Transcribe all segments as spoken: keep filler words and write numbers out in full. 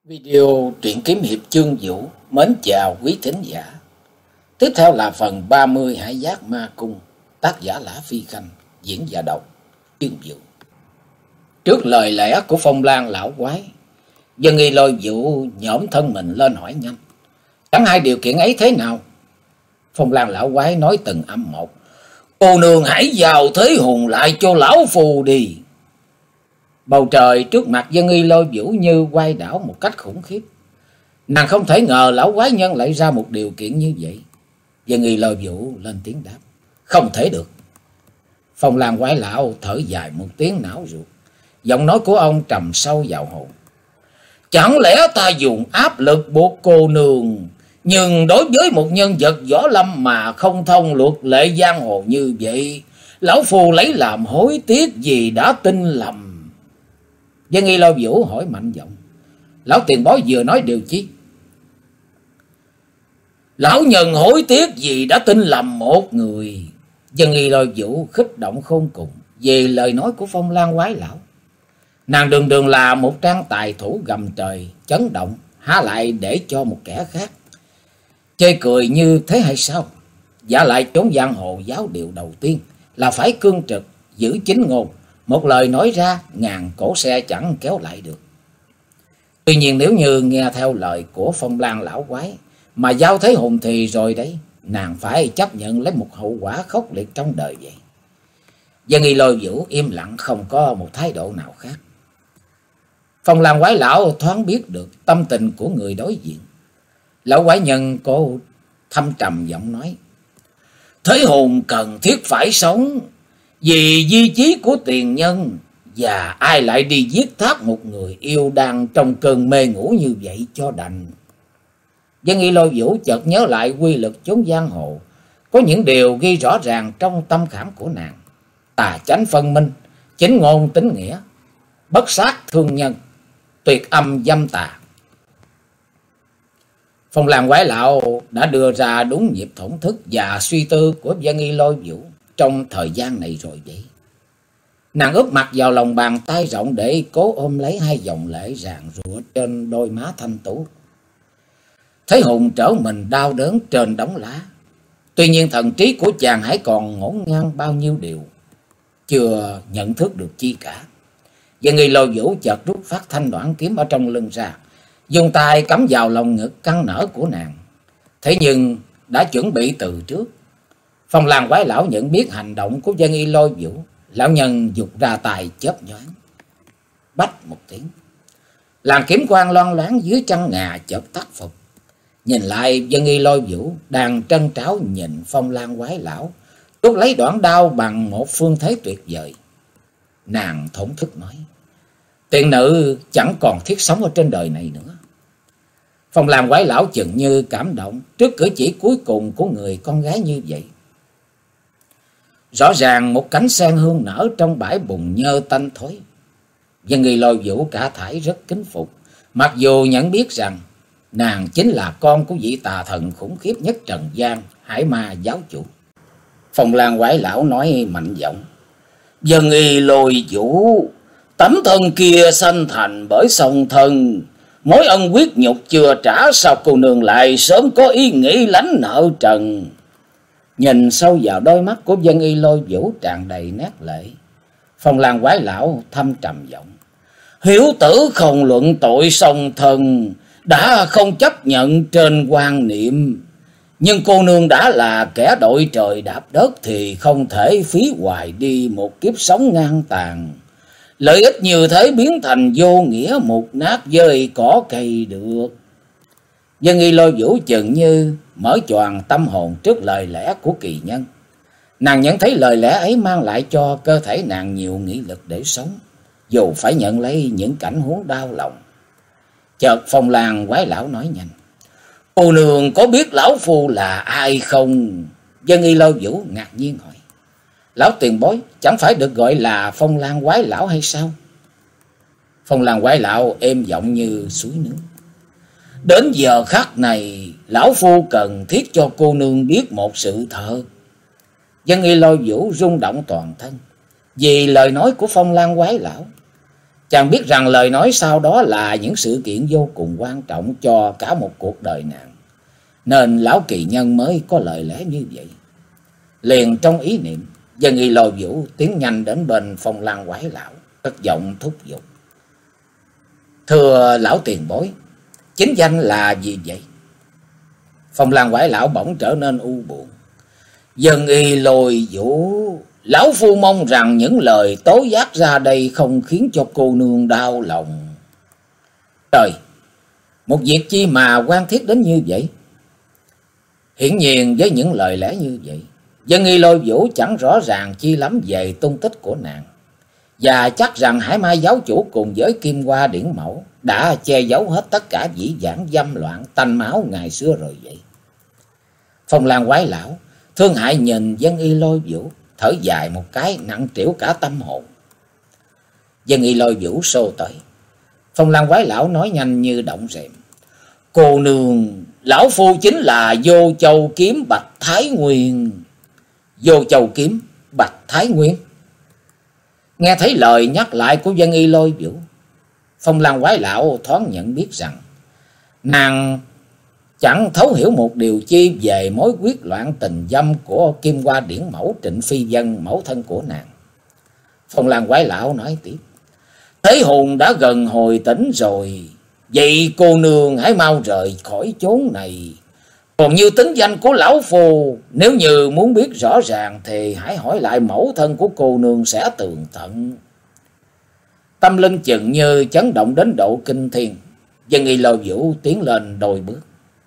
Video truyện kiếm hiệp Chương Vũ mến chào quý thính giả. Tiếp theo là phần ba mươi Hải Giác Ma Cung, tác giả Lã Phi Khanh, diễn giả đọc Chương Vũ. Trước lời lẽ của Phong Lan lão quái, Dân Y Lôi Vũ nhổm thân mình lên hỏi nhanh: chẳng hai điều kiện ấy thế nào? Phong Lan lão quái nói từng âm một: cô nương hãy vào thế hùng lại cho lão phù đi. Bầu trời trước mặt Dân Y Lôi Vũ như quay đảo một cách khủng khiếp. Nàng không thể ngờ lão quái nhân lại ra một điều kiện như vậy. Dân Y Lôi Vũ lên tiếng đáp: không thể được. Phong Lan quái lão thở dài một tiếng não ruột. Giọng nói của ông trầm sâu vào hồn: chẳng lẽ ta dùng áp lực buộc cô nương, nhưng đối với một nhân vật võ lâm mà không thông luật lệ giang hồ như vậy, lão phù lấy làm hối tiếc vì đã tin lầm. Dân Y Lôi Vũ hỏi mạnh giọng: lão tiền bối vừa nói điều chi? Lão nhân hối tiếc vì đã tin lầm một người. Dân Y Lôi Vũ khích động khôn cùng về lời nói của Phong Lan quái lão. Nàng đường đường là một trang tài thủ gầm trời chấn động, há lại để cho một kẻ khác chơi cười như thế hay sao? Giả lại chốn giang hồ giáo điều đầu tiên là phải cương trực, giữ chính ngôn. Một lời nói ra, ngàn cỗ xe chẳng kéo lại được. Tuy nhiên nếu như nghe theo lời của Phong Lan lão quái mà giao thế hùng thì rồi đấy, nàng phải chấp nhận lấy một hậu quả khốc liệt trong đời vậy. Dân Y Lôi Vũ im lặng, không có một thái độ nào khác. Phong Lan quái lão thoáng biết được tâm tình của người đối diện. Lão quái nhân cô thâm trầm giọng nói: thế hùng cần thiết phải sống vì di chí của tiền nhân, và ai lại đi giết thác một người yêu đang trong cơn mê ngủ như vậy cho đành. Dân Y Lôi Vũ chợt nhớ lại quy luật chốn giang hồ, có những điều ghi rõ ràng trong tâm khảm của nàng: tà chánh phân minh, chính ngôn tính nghĩa, bất sát thương nhân, tuyệt âm dâm tà. Phong Lan quái lão đã đưa ra đúng nhịp thổn thức và suy tư của Dân Y Lôi Vũ trong thời gian này rồi vậy. Nàng úp mặt vào lòng bàn tay rộng để cố ôm lấy hai dòng lệ ràn rụa trên đôi má thanh tú. Thế hùng trở mình đau đớn trên đống lá. Tuy nhiên thần trí của chàng hãy còn ngổn ngang bao nhiêu điều, chưa nhận thức được chi cả. Dân Y Lôi Vũ chợt rút phát thanh đoạn kiếm ở trong lưng ra, dùng tay cắm vào lòng ngực căng nở của nàng. Thế nhưng đã chuẩn bị từ trước. Phong Lan quái lão nhận biết hành động của Dân Y Lôi Vũ, lão nhân giục ra tài chớp nhoáng. Bách một tiếng, làn kiếm quang loan loáng dưới chân ngà chợt tắt phục. Nhìn lại, Dân Y Lôi Vũ đang trân tráo nhìn Phong Lan quái lão tuốt lấy đoạn đao bằng một phương thế tuyệt vời. Nàng thổn thức nói: tiền nữ chẳng còn thiết sống ở trên đời này nữa. Phong Lan quái lão chừng như cảm động trước cử chỉ cuối cùng của người con gái như vậy. Rõ ràng một cánh sen hương nở trong bãi bùn nhơ tanh thối. Dân Y Lôi Vũ cả thảy rất kính phục, mặc dù nhận biết rằng nàng chính là con của vị tà thần khủng khiếp nhất trần gian, Hải Ma giáo chủ. Phong Lan quái lão nói mạnh giọng: Dân Y Lôi Vũ, tấm thân kia sanh thành bởi song thân, mối ân quyết nhục chưa trả, sao cô nương lại sớm có ý nghĩ lánh nợ trần? Nhìn sâu vào đôi mắt của Dân Y Lôi Vũ tràn đầy nét lệ, Phong Lan quái lão thâm trầm giọng: hiếu tử không luận tội song thân, đã không chấp nhận trên quan niệm, nhưng cô nương đã là kẻ đội trời đạp đất thì không thể phí hoài đi một kiếp sống ngang tàn. Lợi ích như thế biến thành vô nghĩa mục nát với cỏ cây được. Dân Y Lôi Vũ chừng như mở choàng tâm hồn trước lời lẽ của kỳ nhân. Nàng nhận thấy lời lẽ ấy mang lại cho cơ thể nàng nhiều nghị lực để sống, dù phải nhận lấy những cảnh huống đau lòng. Chợt Phong Lan quái lão nói nhanh: cô nương có biết lão phu là ai không? Dân Y Lôi Vũ ngạc nhiên hỏi: lão tiền bối chẳng phải được gọi là Phong Lan quái lão hay sao? Phong Lan quái lão êm giọng như suối nước: đến giờ khắc này, lão phu cần thiết cho cô nương biết một sự thật. Dân Y Lôi Vũ rung động toàn thân vì lời nói của Phong Lan quái lão. Chàng biết rằng lời nói sau đó là những sự kiện vô cùng quan trọng cho cả một cuộc đời nàng, nên lão kỳ nhân mới có lời lẽ như vậy. Liền trong ý niệm, Dân Y Lôi Vũ tiến nhanh đến bên Phong Lan Quái lão, cất giọng thúc giục: "Thưa lão tiền bối, chính danh là gì vậy?" Phong Lan Quái lão bỗng trở nên u buồn: "Dân Y Lôi Vũ, lão phu mong rằng những lời tố giác ra đây không khiến cho cô nương đau lòng." "Trời, một việc chi mà quan thiết đến như vậy?" Hiển nhiên với những lời lẽ như vậy, Dân Y Lôi Vũ chẳng rõ ràng chi lắm về tung tích của nàng, và chắc rằng Hải Mai giáo chủ cùng với Kim Hoa Điển Mẫu đã che giấu hết tất cả dĩ vãng dâm loạn tanh máu ngày xưa rồi vậy. Phong Lan Quái lão thương hại nhìn Dân Y Lôi Vũ, thở dài một cái nặng trĩu cả tâm hồn. Dân Y Lôi Vũ xô tới. Phong Lan Quái lão nói nhanh như động rệm: "Cô nương, lão phu chính là Vô Châu Kiếm Bạch Thái Nguyên." "Vô Châu Kiếm Bạch Thái Nguyên?" Nghe thấy lời nhắc lại của Dân Y Lôi Vũ, Phong Lan Quái lão thoáng nhận biết rằng nàng chẳng thấu hiểu một điều chi về mối quyết loạn tình dâm của Kim Hoa Điển Mẫu Trịnh Phi Vân, mẫu thân của nàng. Phong Lan Quái lão nói tiếp: "Thế hồn đã gần hồi tỉnh rồi, vậy cô nương hãy mau rời khỏi chốn này. Còn như tính danh của lão phu, nếu như muốn biết rõ ràng thì hãy hỏi lại mẫu thân của cô nương sẽ tường tận." Tâm linh chừng như chấn động đến độ kinh thiên, Dân Y Lôi Vũ tiến lên đôi bước.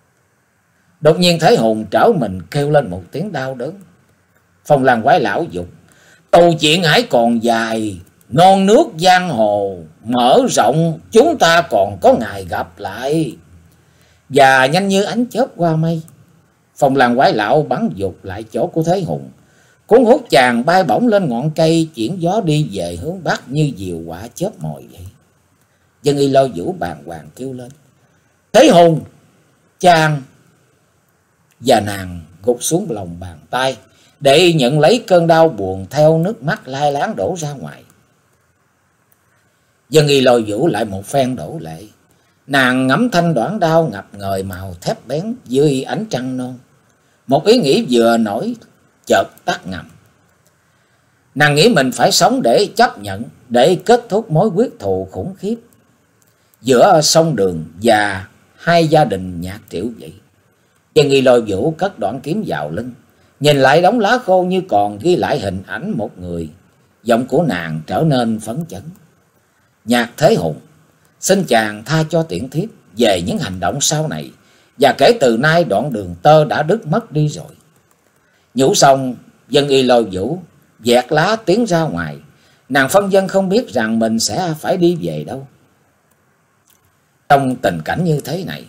Đột nhiên Thế Hồn trở mình kêu lên một tiếng đau đớn. Phong Lan Quái lão dục: "Câu chuyện hãy còn dài, non nước giang hồ mở rộng, chúng ta còn có ngày gặp lại." Và nhanh như ánh chớp qua mây, Phong Lan Quái lão bắn dục lại chỗ của Thế Hùng, cuốn hút chàng bay bổng lên ngọn cây, chuyển gió đi về hướng bắc như diều quạ chớp mồi vậy. Dân Y Lôi Vũ bàng hoàng kêu lên: "Thế Hùng, chàng!" Và nàng gục xuống lòng bàn tay để nhận lấy cơn đau buồn theo nước mắt lai láng đổ ra ngoài. Dân Y Lôi Vũ lại một phen đổ lệ. Nàng ngắm thanh đoạn đao ngập ngời màu thép bén dưới ánh trăng non. Một ý nghĩ vừa nổi chợt tắt ngầm. Nàng nghĩ mình phải sống để chấp nhận, để kết thúc mối quyết thù khủng khiếp giữa sông Đường và hai gia đình Nhạc Triệu vậy. Dân Y Lôi Vũ cất đoạn kiếm vào lưng, nhìn lại đống lá khô như còn ghi lại hình ảnh một người. Giọng của nàng trở nên phấn chấn: "Nhạc Thế Hùng, xin chàng tha cho tiện thiếp về những hành động sau này, và kể từ nay đoạn đường tơ đã đứt mất đi rồi." Nhủ xong, Dân Y Lôi Vũ vẹt lá tiến ra ngoài. Nàng phân vân không biết rằng mình sẽ phải đi về đâu. Trong tình cảnh như thế này,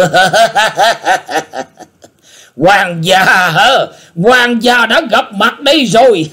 "Hoàng gia hả? Hoàng gia đã gặp mặt đây rồi!"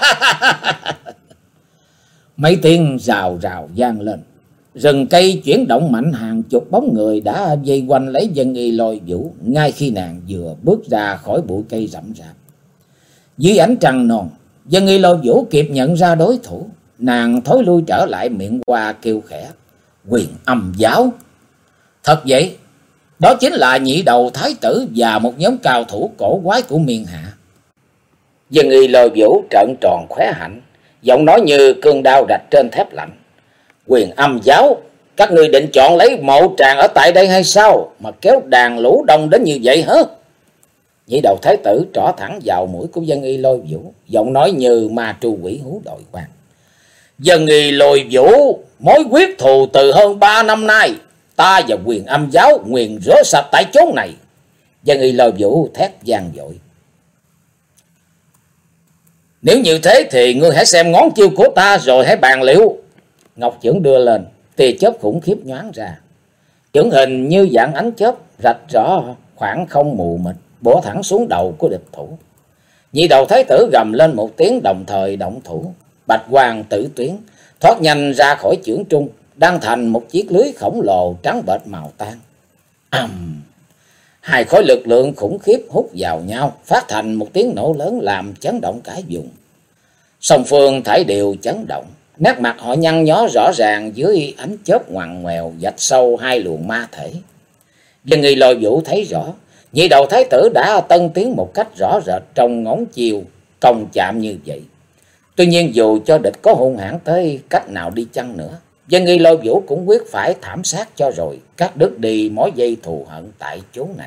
Mấy tiếng rào rào vang lên. Rừng cây chuyển động mạnh, hàng chục bóng người đã vây quanh lấy Dân Y Lôi Vũ ngay khi nàng vừa bước ra khỏi bụi cây rậm rạp. Dưới ánh trăng non, Dân Y Lôi Vũ kịp nhận ra đối thủ. Nàng thối lui trở lại, miệng qua kêu khẽ: "Quyền Âm giáo!" Thật vậy, đó chính là nhị đầu thái tử và một nhóm cao thủ cổ quái của miền hạ. Dân Y Lôi Vũ trợn tròn khóe hạnh, giọng nói như cương đao rạch trên thép lạnh: "Quyền Âm giáo, các ngươi định chọn lấy mộ tràng ở tại đây hay sao, mà kéo đàn lũ đông đến như vậy hả?" Nhị đầu thái tử trỏ thẳng vào mũi của Dân Y Lôi Vũ, giọng nói như ma trù quỷ hú đội quan: "Dân Y Lôi Vũ, mối quyết thù từ hơn ba năm nay, ta và Quyền Âm giáo nguyền rửa sạch tại chốn này." Dân Y Lôi Vũ thét vang dội: "Nếu như thế thì ngươi hãy xem ngón chiêu của ta rồi hãy bàn liệu." Ngọc chưởng đưa lên, tia chớp khủng khiếp nhoáng ra. Chưởng hình như dạng ánh chớp rạch rõ khoảng không mù mịt, bổ thẳng xuống đầu của địch thủ. Nhị đầu thái tử gầm lên một tiếng, đồng thời động thủ. Bạch quang tử tuyến thoát nhanh ra khỏi chưởng trung, đang thành một chiếc lưới khổng lồ trắng bệch màu tan. Ầm! Hai khối lực lượng khủng khiếp hút vào nhau, phát thành một tiếng nổ lớn làm chấn động cả vùng. Song phương thảy đều chấn động, Nét mặt họ nhăn nhó rõ ràng dưới ánh chớp ngoằn ngoèo vạch sâu hai luồng ma thể. Dân Nghi Lôi Vũ thấy rõ, nhị đầu thái tử đã tân tiến một cách rõ rệt trong ngón chiều công chạm như vậy. Tuy nhiên dù cho địch có hung hãn tới cách nào đi chăng nữa, Dân Nghi Lôi Vũ cũng quyết phải thảm sát cho rồi, cắt đứt đi mối dây thù hận tại chỗ này.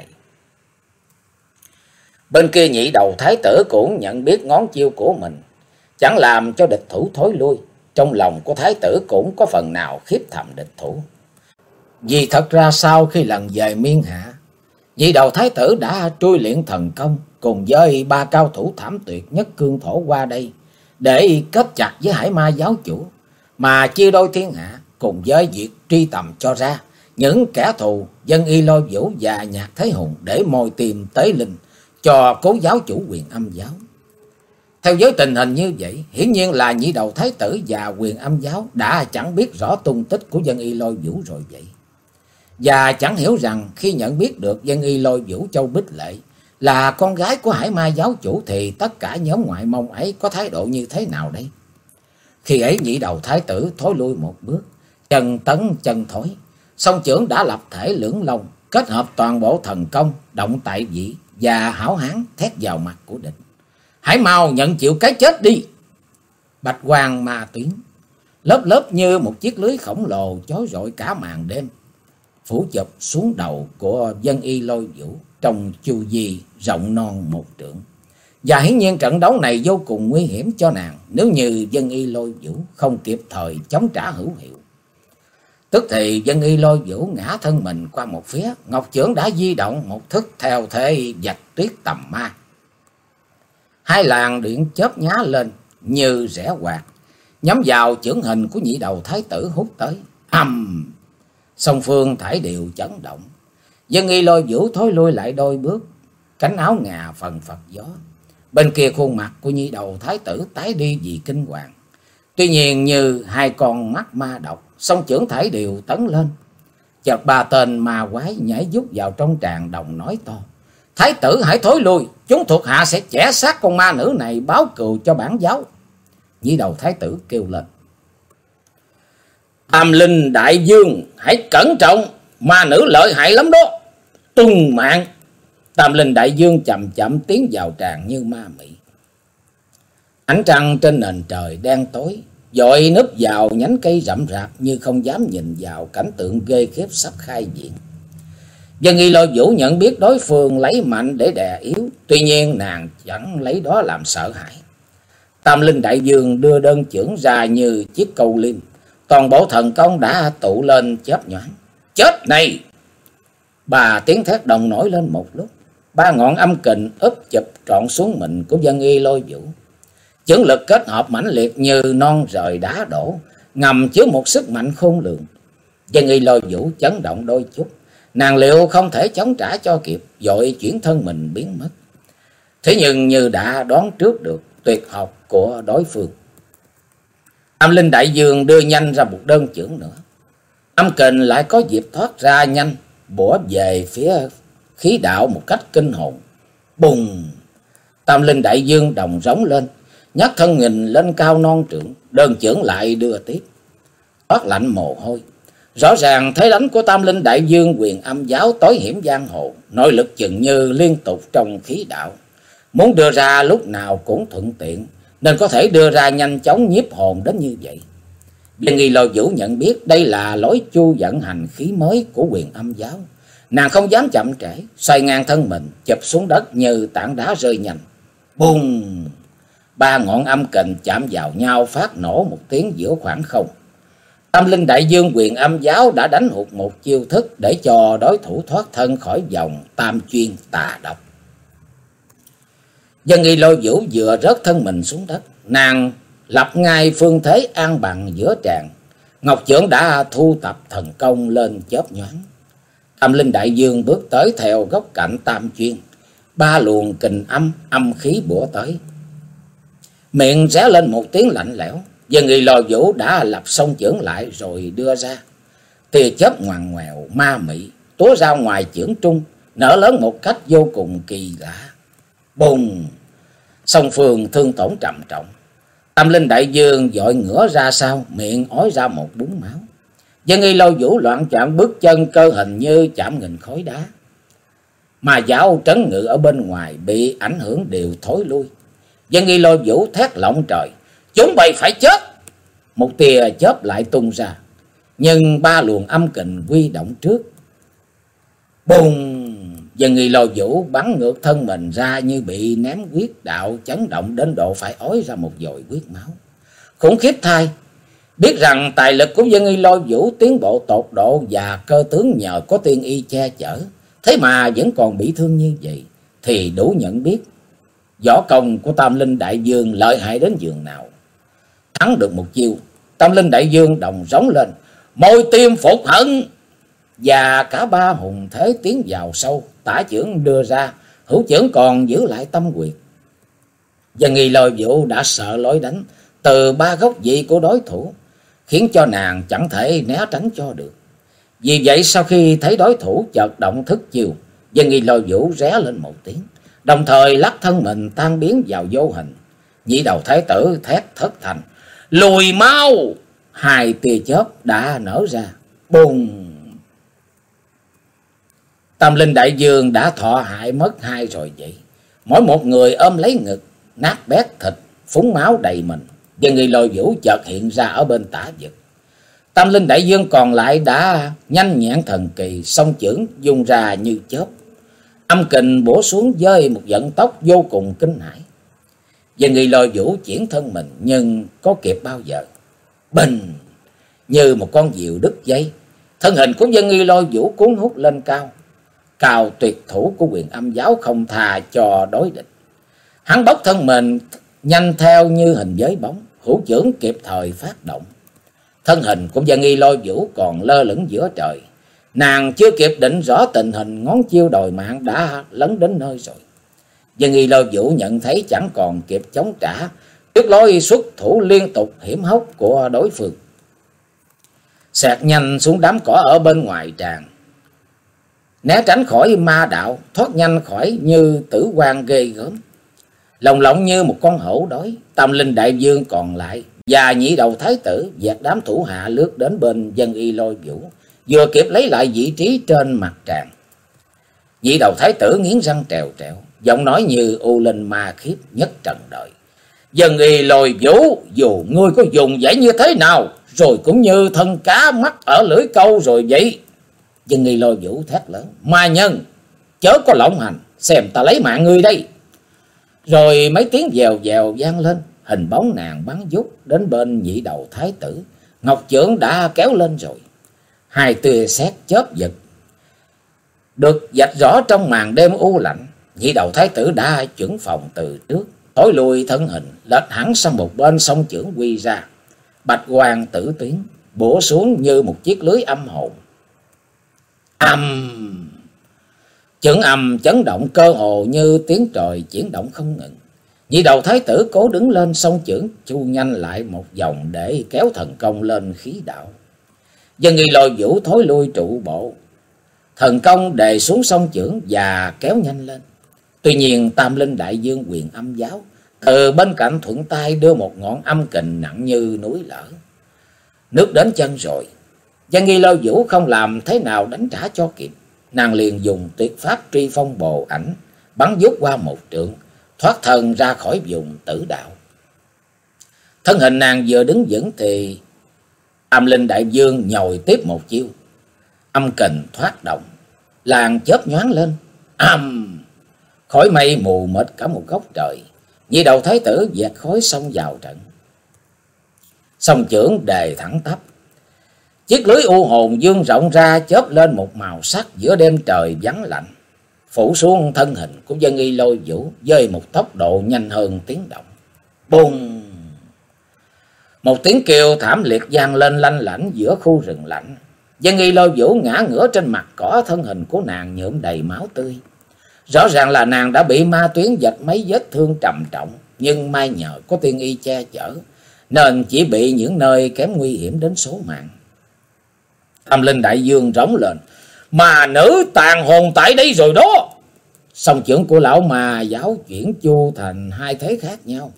Bên kia nhị đầu thái tử cũng nhận biết ngón chiêu của mình chẳng làm cho địch thủ thối lui. Trong lòng của thái tử cũng có phần nào khiếp thầm địch thủ. Vì thật ra sau khi lần về Miên Hạ, nhị đầu thái tử đã trui luyện thần công cùng với ba cao thủ thảm tuyệt nhất cương thổ qua đây để kết chặt với Hải Ma giáo chủ, mà chia đôi thiên hạ cùng với việc truy tầm cho ra những kẻ thù Dân Y Lôi Vũ và Nhạc Thế Hùng để mồi tìm tế linh cho cố giáo chủ Quyền Âm giáo. Theo với tình hình như vậy, hiển nhiên là nhị đầu thái tử và Quyền Âm giáo đã chẳng biết rõ tung tích của Dân Y Lôi Vũ rồi vậy. Và chẳng hiểu rằng khi nhận biết được Dân Y Lôi Vũ Châu Bích Lệ là con gái của Hải Ma giáo chủ thì tất cả nhóm ngoại môn ấy có thái độ như thế nào đây? Khi ấy nhị đầu thái tử thối lui một bước, chân tấn chân thối, song chưởng đã lập thể lưỡng long, kết hợp toàn bộ thần công, động tại vị và hảo hán thét vào mặt của địch. Hãy mau nhận chịu cái chết đi! Bạch quang ma tuyến, lớp lớp như một chiếc lưới khổng lồ chói rọi cả màn đêm, phủ chụp xuống đầu của Dân Y Lôi Vũ trong chu vi rộng non một trượng. Và hiển nhiên trận đấu này vô cùng nguy hiểm cho nàng nếu như Dân Y Lôi Vũ không kịp thời chống trả hữu hiệu. Tức thì Dân Y Lôi Vũ ngã thân mình qua một phía, ngọc chưởng đã di động một thức theo thế vạch tuyết tầm ma. Hai làn điện chớp nhá lên như rẽ quạt, nhắm vào chưởng hình của nhị đầu thái tử hút tới. Ầm! Song phương thải đều chấn động. Dân Y Lôi Vũ thối lui lại đôi bước, cánh áo ngà phần phật gió. Bên kia khuôn mặt của nhị đầu thái tử tái đi vì kinh hoàng. Tuy nhiên như hai con mắt ma độc, song chưởng thải đều tấn lên. Chợt ba tên ma quái nhảy vút vào trong tràng đồng nói to: Thái tử hãy thối lui, chúng thuộc hạ sẽ chẻ xác con ma nữ này báo cừu cho bản giáo. Nhị đầu thái tử kêu lên: Tam Linh Đại Dương, hãy cẩn trọng, ma nữ lợi hại lắm đó. Tung mạng! Tam Linh Đại Dương chậm chậm tiến vào tràng như ma mị. Ánh trăng trên nền trời đen tối dội núp vào nhánh cây rậm rạp như không dám nhìn vào cảnh tượng ghê khiếp sắp khai diện. Dân Y Lôi Vũ nhận biết đối phương lấy mạnh để đè yếu, tuy nhiên nàng chẳng lấy đó làm sợ hãi. Tam Linh Đại Dương đưa đơn chưởng ra như chiếc câu liêm, toàn bộ thần công đã tụ lên chớp nhoáng. Chết này! Ba tiếng thét đồng nổi lên một lúc, ba ngọn âm kình úp chụp trọn xuống mình của Dân Y Lôi Vũ. Chưởng lực kết hợp mãnh liệt như non rời đá đổ, ngầm chứa một sức mạnh khôn lường. Dân Y Lôi Vũ chấn động đôi chút, nàng liệu không thể chống trả cho kịp, vội chuyển thân mình biến mất. Thế nhưng như đã đoán trước được tuyệt học của đối phương, Tam Linh Đại Dương đưa nhanh ra một đơn chưởng nữa. Âm kình lại có dịp thoát ra nhanh, bủa về phía khí đạo một cách kinh hồn. Bùng! Tam Linh Đại Dương đồng rống lên, nhấc thân nghìn lên cao non trượng, đơn chưởng lại đưa tiếp. Toát lạnh mồ hôi. Rõ ràng thế đánh của Tam Linh Đại Dương Quyền Âm giáo tối hiểm giang hồ, nội lực chừng như liên tục trong khí đạo, muốn đưa ra lúc nào cũng thuận tiện, nên có thể đưa ra nhanh chóng nhiếp hồn đến như vậy. Dân Y Lôi Vũ nhận biết đây là lối chu vận hành khí mới của Quyền Âm giáo. Nàng không dám chậm trễ, xoay ngang thân mình, chụp xuống đất như tảng đá rơi nhanh. Bùng! Ba ngọn âm kình chạm vào nhau phát nổ một tiếng giữa khoảng không. Tam Linh Đại Dương Quyền Âm giáo đã đánh hụt một chiêu thức để cho đối thủ thoát thân khỏi vòng tam chuyên tà độc. Dân Y Lôi Vũ vừa rớt thân mình xuống đất, nàng lập ngay phương thế an bằng giữa tràng. Ngọc chưởng đã thu tập thần công lên chớp nhoáng. Tam Linh Đại Dương bước tới theo góc cạnh tam chuyên, ba luồng kình âm âm khí bủa tới. Miệng ré lên một tiếng lạnh lẽo, Dân Y Lôi Vũ đã lập song chưởng lại rồi đưa ra. Tia chớp ngoằn ngoèo ma mị túa ra ngoài chưởng trung, nở lớn một cách vô cùng kỳ lạ. Bùng! Song phương thương tổn trầm trọng. Tam Linh Đại Dương vội ngửa ra sau, miệng ói ra một búng máu. Dân Y Lôi Vũ loạn choạng bước chân, cơ hình như chạm nghìn khối đá. Mà giáo trấn ngự ở bên ngoài bị ảnh hưởng đều thối lui. Dân Y Lôi Vũ thét lộng trời: chúng bay phải chết! Một tia chớp lại tung ra, nhưng ba luồng âm kình quy động trước. Bùng! Dân Y Lôi Vũ bắn ngược thân mình ra như bị ném huyết đạo, chấn động đến độ phải ói ra một dội huyết máu. Khủng khiếp thay! Biết rằng tài lực của Dân Y Lôi Vũ tiến bộ tột độ và cơ tướng nhờ có tiên y che chở, thế mà vẫn còn bị thương như vậy, thì đủ nhận biết võ công của Tam Linh Đại Dương lợi hại đến giường nào. Thắng được một chiêu, Tam Linh Đại Dương đồng rống lên: môi tim phục hận! Và cả ba hùng thế tiến vào sâu, tả chưởng đưa ra, hữu chưởng còn giữ lại tâm quyệt. Dân Y Lôi Vũ đã sợ lối đánh từ ba góc vị của đối thủ, khiến cho nàng chẳng thể né tránh cho được. Vì vậy sau khi thấy đối thủ chợt động thức chiêu, Dân Y Lôi Vũ ré lên một tiếng, đồng thời lắc thân mình tan biến vào vô hình. Nhị đầu thái tử thét thất thành: lùi mau! Hai tia chớp đã nở ra. Bùng! Tam Linh Đại Dương đã thọ hại mất hai rồi vậy. Mỗi một người ôm lấy ngực, nát bét thịt, phúng máu đầy mình. Dân Y Lôi Vũ chợt hiện ra ở bên tả vực. Tam Linh Đại Dương còn lại đã nhanh nhẹn thần kỳ, song chưởng dung ra như chớp, âm kình bổ xuống với một vận tốc vô cùng kinh hãi. Dân Y Lôi Vũ chuyển thân mình, nhưng có kịp bao giờ? Bình! Như một con diều đứt dây, thân hình của Dân Y Lôi Vũ cuốn hút lên cao. Cao tuyệt thủ của Huyền Âm Giáo không thà cho đối địch. Hắn bốc thân mình nhanh theo như hình với bóng, hữu chưởng kịp thời phát động. Thân hình của Dân Y Lôi Vũ còn lơ lửng giữa trời. Nàng chưa kịp định rõ tình hình, ngón chiêu đòi mạng đã lấn đến nơi rồi. Dân Y Lôi Vũ nhận thấy chẳng còn kịp chống trả trước lối xuất thủ liên tục hiểm hóc của đối phương, xẹt nhanh xuống đám cỏ ở bên ngoài tràng, né tránh khỏi ma đạo, thoát nhanh khỏi như tử quan ghê gớm. Lồng lộng như một con hổ đói, Tam Linh Đại Dương còn lại và nhị đầu thái tử dạt đám thủ hạ lướt đến bên Dân Y Lôi Vũ, vừa kịp lấy lại vị trí trên mặt tràng. Nhị đầu thái tử nghiến răng trèo trèo, giọng nói như u linh ma khiếp nhất trần đời: Dân Y Lôi Vũ, dù ngươi có dùng vậy như thế nào, rồi cũng như thân cá mắc ở lưỡi câu rồi vậy. Dân Y Lôi Vũ thét lớn: ma nhân, chớ có lộng hành, xem ta lấy mạng ngươi đây. Rồi mấy tiếng vèo vèo vang lên, hình bóng nàng bắn vút đến bên nhị đầu thái tử. Ngọc chưởng đã kéo lên rồi, hai tia sét chớp giật được vạch rõ trong màn đêm u lạnh. Nhị đầu thái tử đã chuẩn phòng từ trước, thối lùi thân hình, lệch hẳn sang một bên, song chưởng quy ra, bạch quang tử tuyến bổ xuống như một chiếc lưới âm hồn. Âm! Chưởng âm chấn động cơ hồ như tiếng trời chuyển động không ngừng. Nhị đầu thái tử cố đứng lên, song chưởng chu nhanh lại một vòng để kéo thần công lên khí đạo. Dân Y Lôi Vũ thối lui trụ bộ, thần công đề xuống song chưởng và kéo nhanh lên. Tuy nhiên Tam Linh Đại Dương Huyền Âm Giáo từ bên cạnh thuận tay đưa một ngọn âm kình nặng như núi lở. Nước đến chân rồi, Dân Y Lôi Vũ không làm thế nào đánh trả cho kịp. Nàng liền dùng tuyệt pháp Truy Phong Bồ Ảnh bắn vút qua một trượng, thoát thân ra khỏi vùng tử đạo. Thân hình nàng vừa đứng vững thì Tam Linh Đại Dương nhồi tiếp một chiêu. Âm kình thoát động, làn chớp nhoáng lên, âm, khói mây mù mịt cả một góc trời. Nhị đầu thái tử vẹt khói xông vào trận, song chưởng đề thẳng tắp. Chiếc lưới u hồn dương rộng ra, chớp lên một màu sắc giữa đêm trời vắng lạnh, phủ xuống thân hình của Dân Y Lôi Vũ với một tốc độ nhanh hơn tiếng động. Bùng! Một tiếng kêu thảm liệt vang lên lanh lảnh giữa khu rừng lạnh. Dân Y Lôi Vũ ngã ngửa trên mặt cỏ, thân hình của nàng nhuộm đầy máu tươi. Rõ ràng là nàng đã bị ma tuyến vạch mấy vết thương trầm trọng, nhưng may nhờ có tiên y che chở nên chỉ bị những nơi kém nguy hiểm đến số mạng. Tam Linh Đại Dương rống lên: mà nữ tàn hồn tại đây rồi đó. Song chưởng của lão mà giáo chuyển chu thành hai thế khác nhau.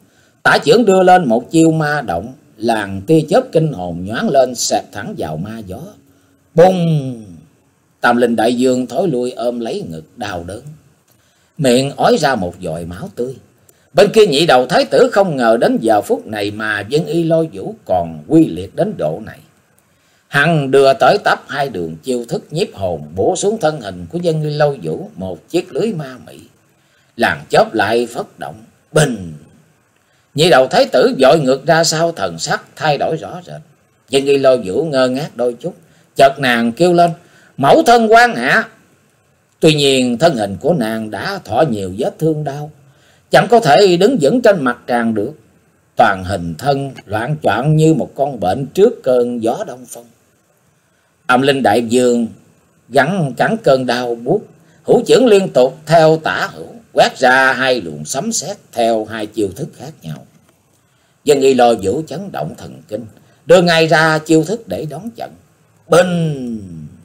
Tả chưởng đưa lên một chiêu ma động, làn tia chớp kinh hồn nhoáng lên xẹt thẳng vào ma gió. Bùng! Tam Linh Đại Dương thối lui ôm lấy ngực đau đớn, miệng ói ra một dội máu tươi. Bên kia Nhị Đầu Thái Tử không ngờ đến giờ phút này mà Vân Y Lôi Vũ còn quy liệt đến độ này. Hắn đưa tới tấp hai đường chiêu thức nhiếp hồn, bổ xuống thân hình của Vân Y Lôi Vũ một chiếc lưới ma mị. Làn chớp lại phất động, bình. Nhị Đầu Thái Tử vội ngược ra sau, thần sắc thay đổi rõ rệt. Vân Y Lôi Vũ ngơ ngác đôi chút, chợt nàng kêu lên: "Mẫu thân quan hạ!" Tuy nhiên thân hình của nàng đã thọ nhiều vết thương đau, chẳng có thể đứng vững trên mặt tràng được. Toàn hình thân loạng choạng như một con bệnh trước cơn gió đông phong. Âm Linh Đại Dương gắn cắn cơn đau buốt, hữu chưởng liên tục theo tả hữu, quét ra hai luồng sấm sét theo hai chiêu thức khác nhau. Vân Y Lôi Vũ chấn động thần kinh, đưa ngay ra chiêu thức để đón trận. Binh!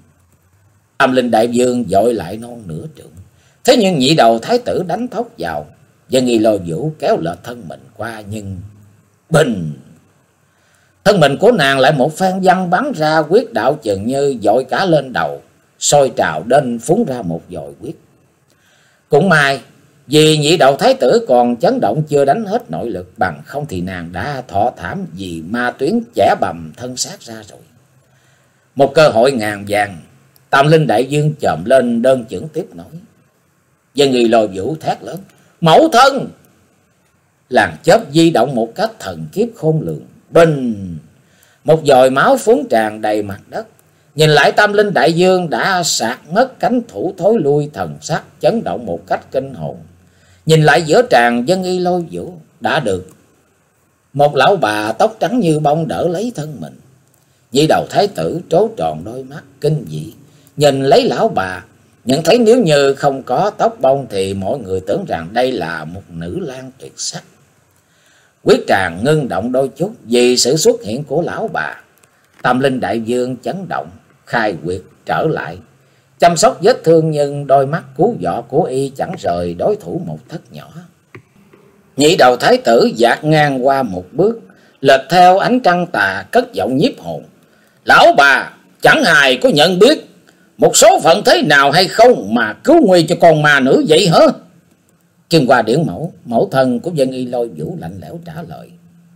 Âm Linh Đại Dương dội lại non nửa trượng. Thế nhưng Nhị Đầu Thái Tử đánh thốc vào. Vân Y Lôi Vũ kéo lệch thân mình qua, nhưng bình! Thân mình của nàng lại một phen văng bắn ra quyết đạo chừng như dội cả lên đầu, sôi trào đến phúng ra một dội quyết. Cũng may vì Nhị Đầu Thái Tử còn chấn động chưa đánh hết nội lực, bằng không thì nàng đã thọ thảm vì ma tuyến chẻ bầm thân xác ra rồi. Một cơ hội ngàn vàng, Tam Linh Đại Dương chồm lên đơn chưởng tiếp nối. Vân Y Lôi Vũ thét lớn: "Mẫu thân!" Làn chớp di động một cách thần kiếp khôn lường. Bình! Một dòi máu phúng tràn đầy mặt đất. Nhìn lại Tam Linh Đại Dương đã sạc ngất cánh thủ thối lui, thần sắc chấn động một cách kinh hồn. Nhìn lại giữa tràn Vân Y Lôi Vũ đã được một lão bà tóc trắng như bông đỡ lấy thân mình. Nhị Đầu Thái Tử trố tròn đôi mắt kinh dị, nhìn lấy lão bà, nhận thấy nếu như không có tóc bông thì mọi người tưởng rằng đây là một nữ lang tuyệt sắc. Quyết tràng ngưng động đôi chút vì sự xuất hiện của lão bà. Tam Linh Đại Dương chấn động, khai quyệt trở lại, chăm sóc vết thương, nhưng đôi mắt cứu võ của y chẳng rời đối thủ một thất nhỏ. Nhị Đầu Thái Tử dạt ngang qua một bước, lệch theo ánh trăng tà, cất giọng nhiếp hồn: "Lão bà chẳng hài có nhận biết một số phận thế nào hay không mà cứu nguy cho con ma nữ vậy hả?" Kim Hoa Điển Mẫu, mẫu thân của Vân Y Lôi Vũ lạnh lẽo trả lời: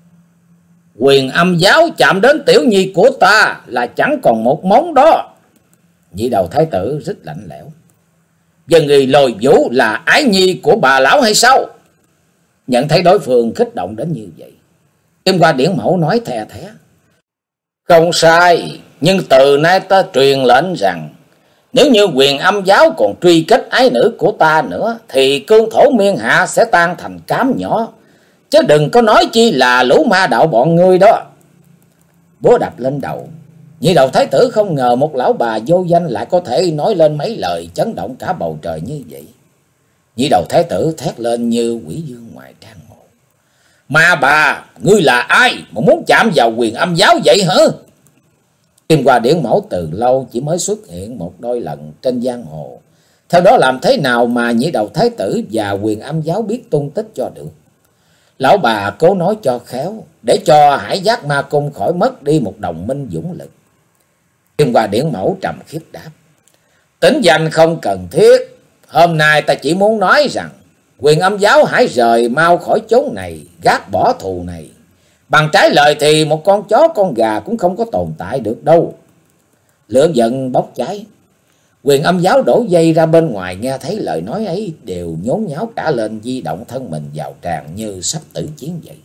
"Quyền Âm giáo chạm đến tiểu nhi của ta là chẳng còn một móng đó." Nhị Đầu Thái Tử rất lạnh lẽo: "Vân Y Lôi Vũ là ái nhi của bà lão hay sao?" Nhận thấy đối phương kích động đến như vậy, Kim Hoa Điển Mẫu nói the thé: "Không sai, nhưng từ nay ta truyền lệnh rằng nếu như Quyền Âm giáo còn truy kết ái nữ của ta nữa thì cương thổ miên hạ sẽ tan thành cám nhỏ, chứ đừng có nói chi là lũ ma đạo bọn ngươi đó." Búa đập lên đầu, Nhị Đầu Thái Tử không ngờ một lão bà vô danh lại có thể nói lên mấy lời chấn động cả bầu trời như vậy. Nhị Đầu Thái Tử thét lên như quỷ dương ngoài trang mộ: "Ma bà, ngươi là ai mà muốn chạm vào Quyền Âm giáo vậy hả?" Kim Hoa Điển Mẫu từ lâu chỉ mới xuất hiện một đôi lần trên giang hồ, theo đó làm thế nào mà Nhị Đầu Thái Tử và Quyền Âm giáo biết tung tích cho được. Lão bà cố nói cho khéo, để cho Hải Giác Ma Cung khỏi mất đi một đồng minh dũng lực. Kim Hoa Điển Mẫu trầm khiếp đáp: "Tính danh không cần thiết, hôm nay ta chỉ muốn nói rằng Quyền Âm giáo hãy rời mau khỏi chốn này, gác bỏ thù này. Bằng trái lời thì một con chó con gà cũng không có tồn tại được đâu." Lửa giận bốc cháy, Quyền Âm giáo đổ dây ra bên ngoài nghe thấy lời nói ấy đều nhốn nháo cả lên, di động thân mình vào tràn như sắp tử chiến vậy.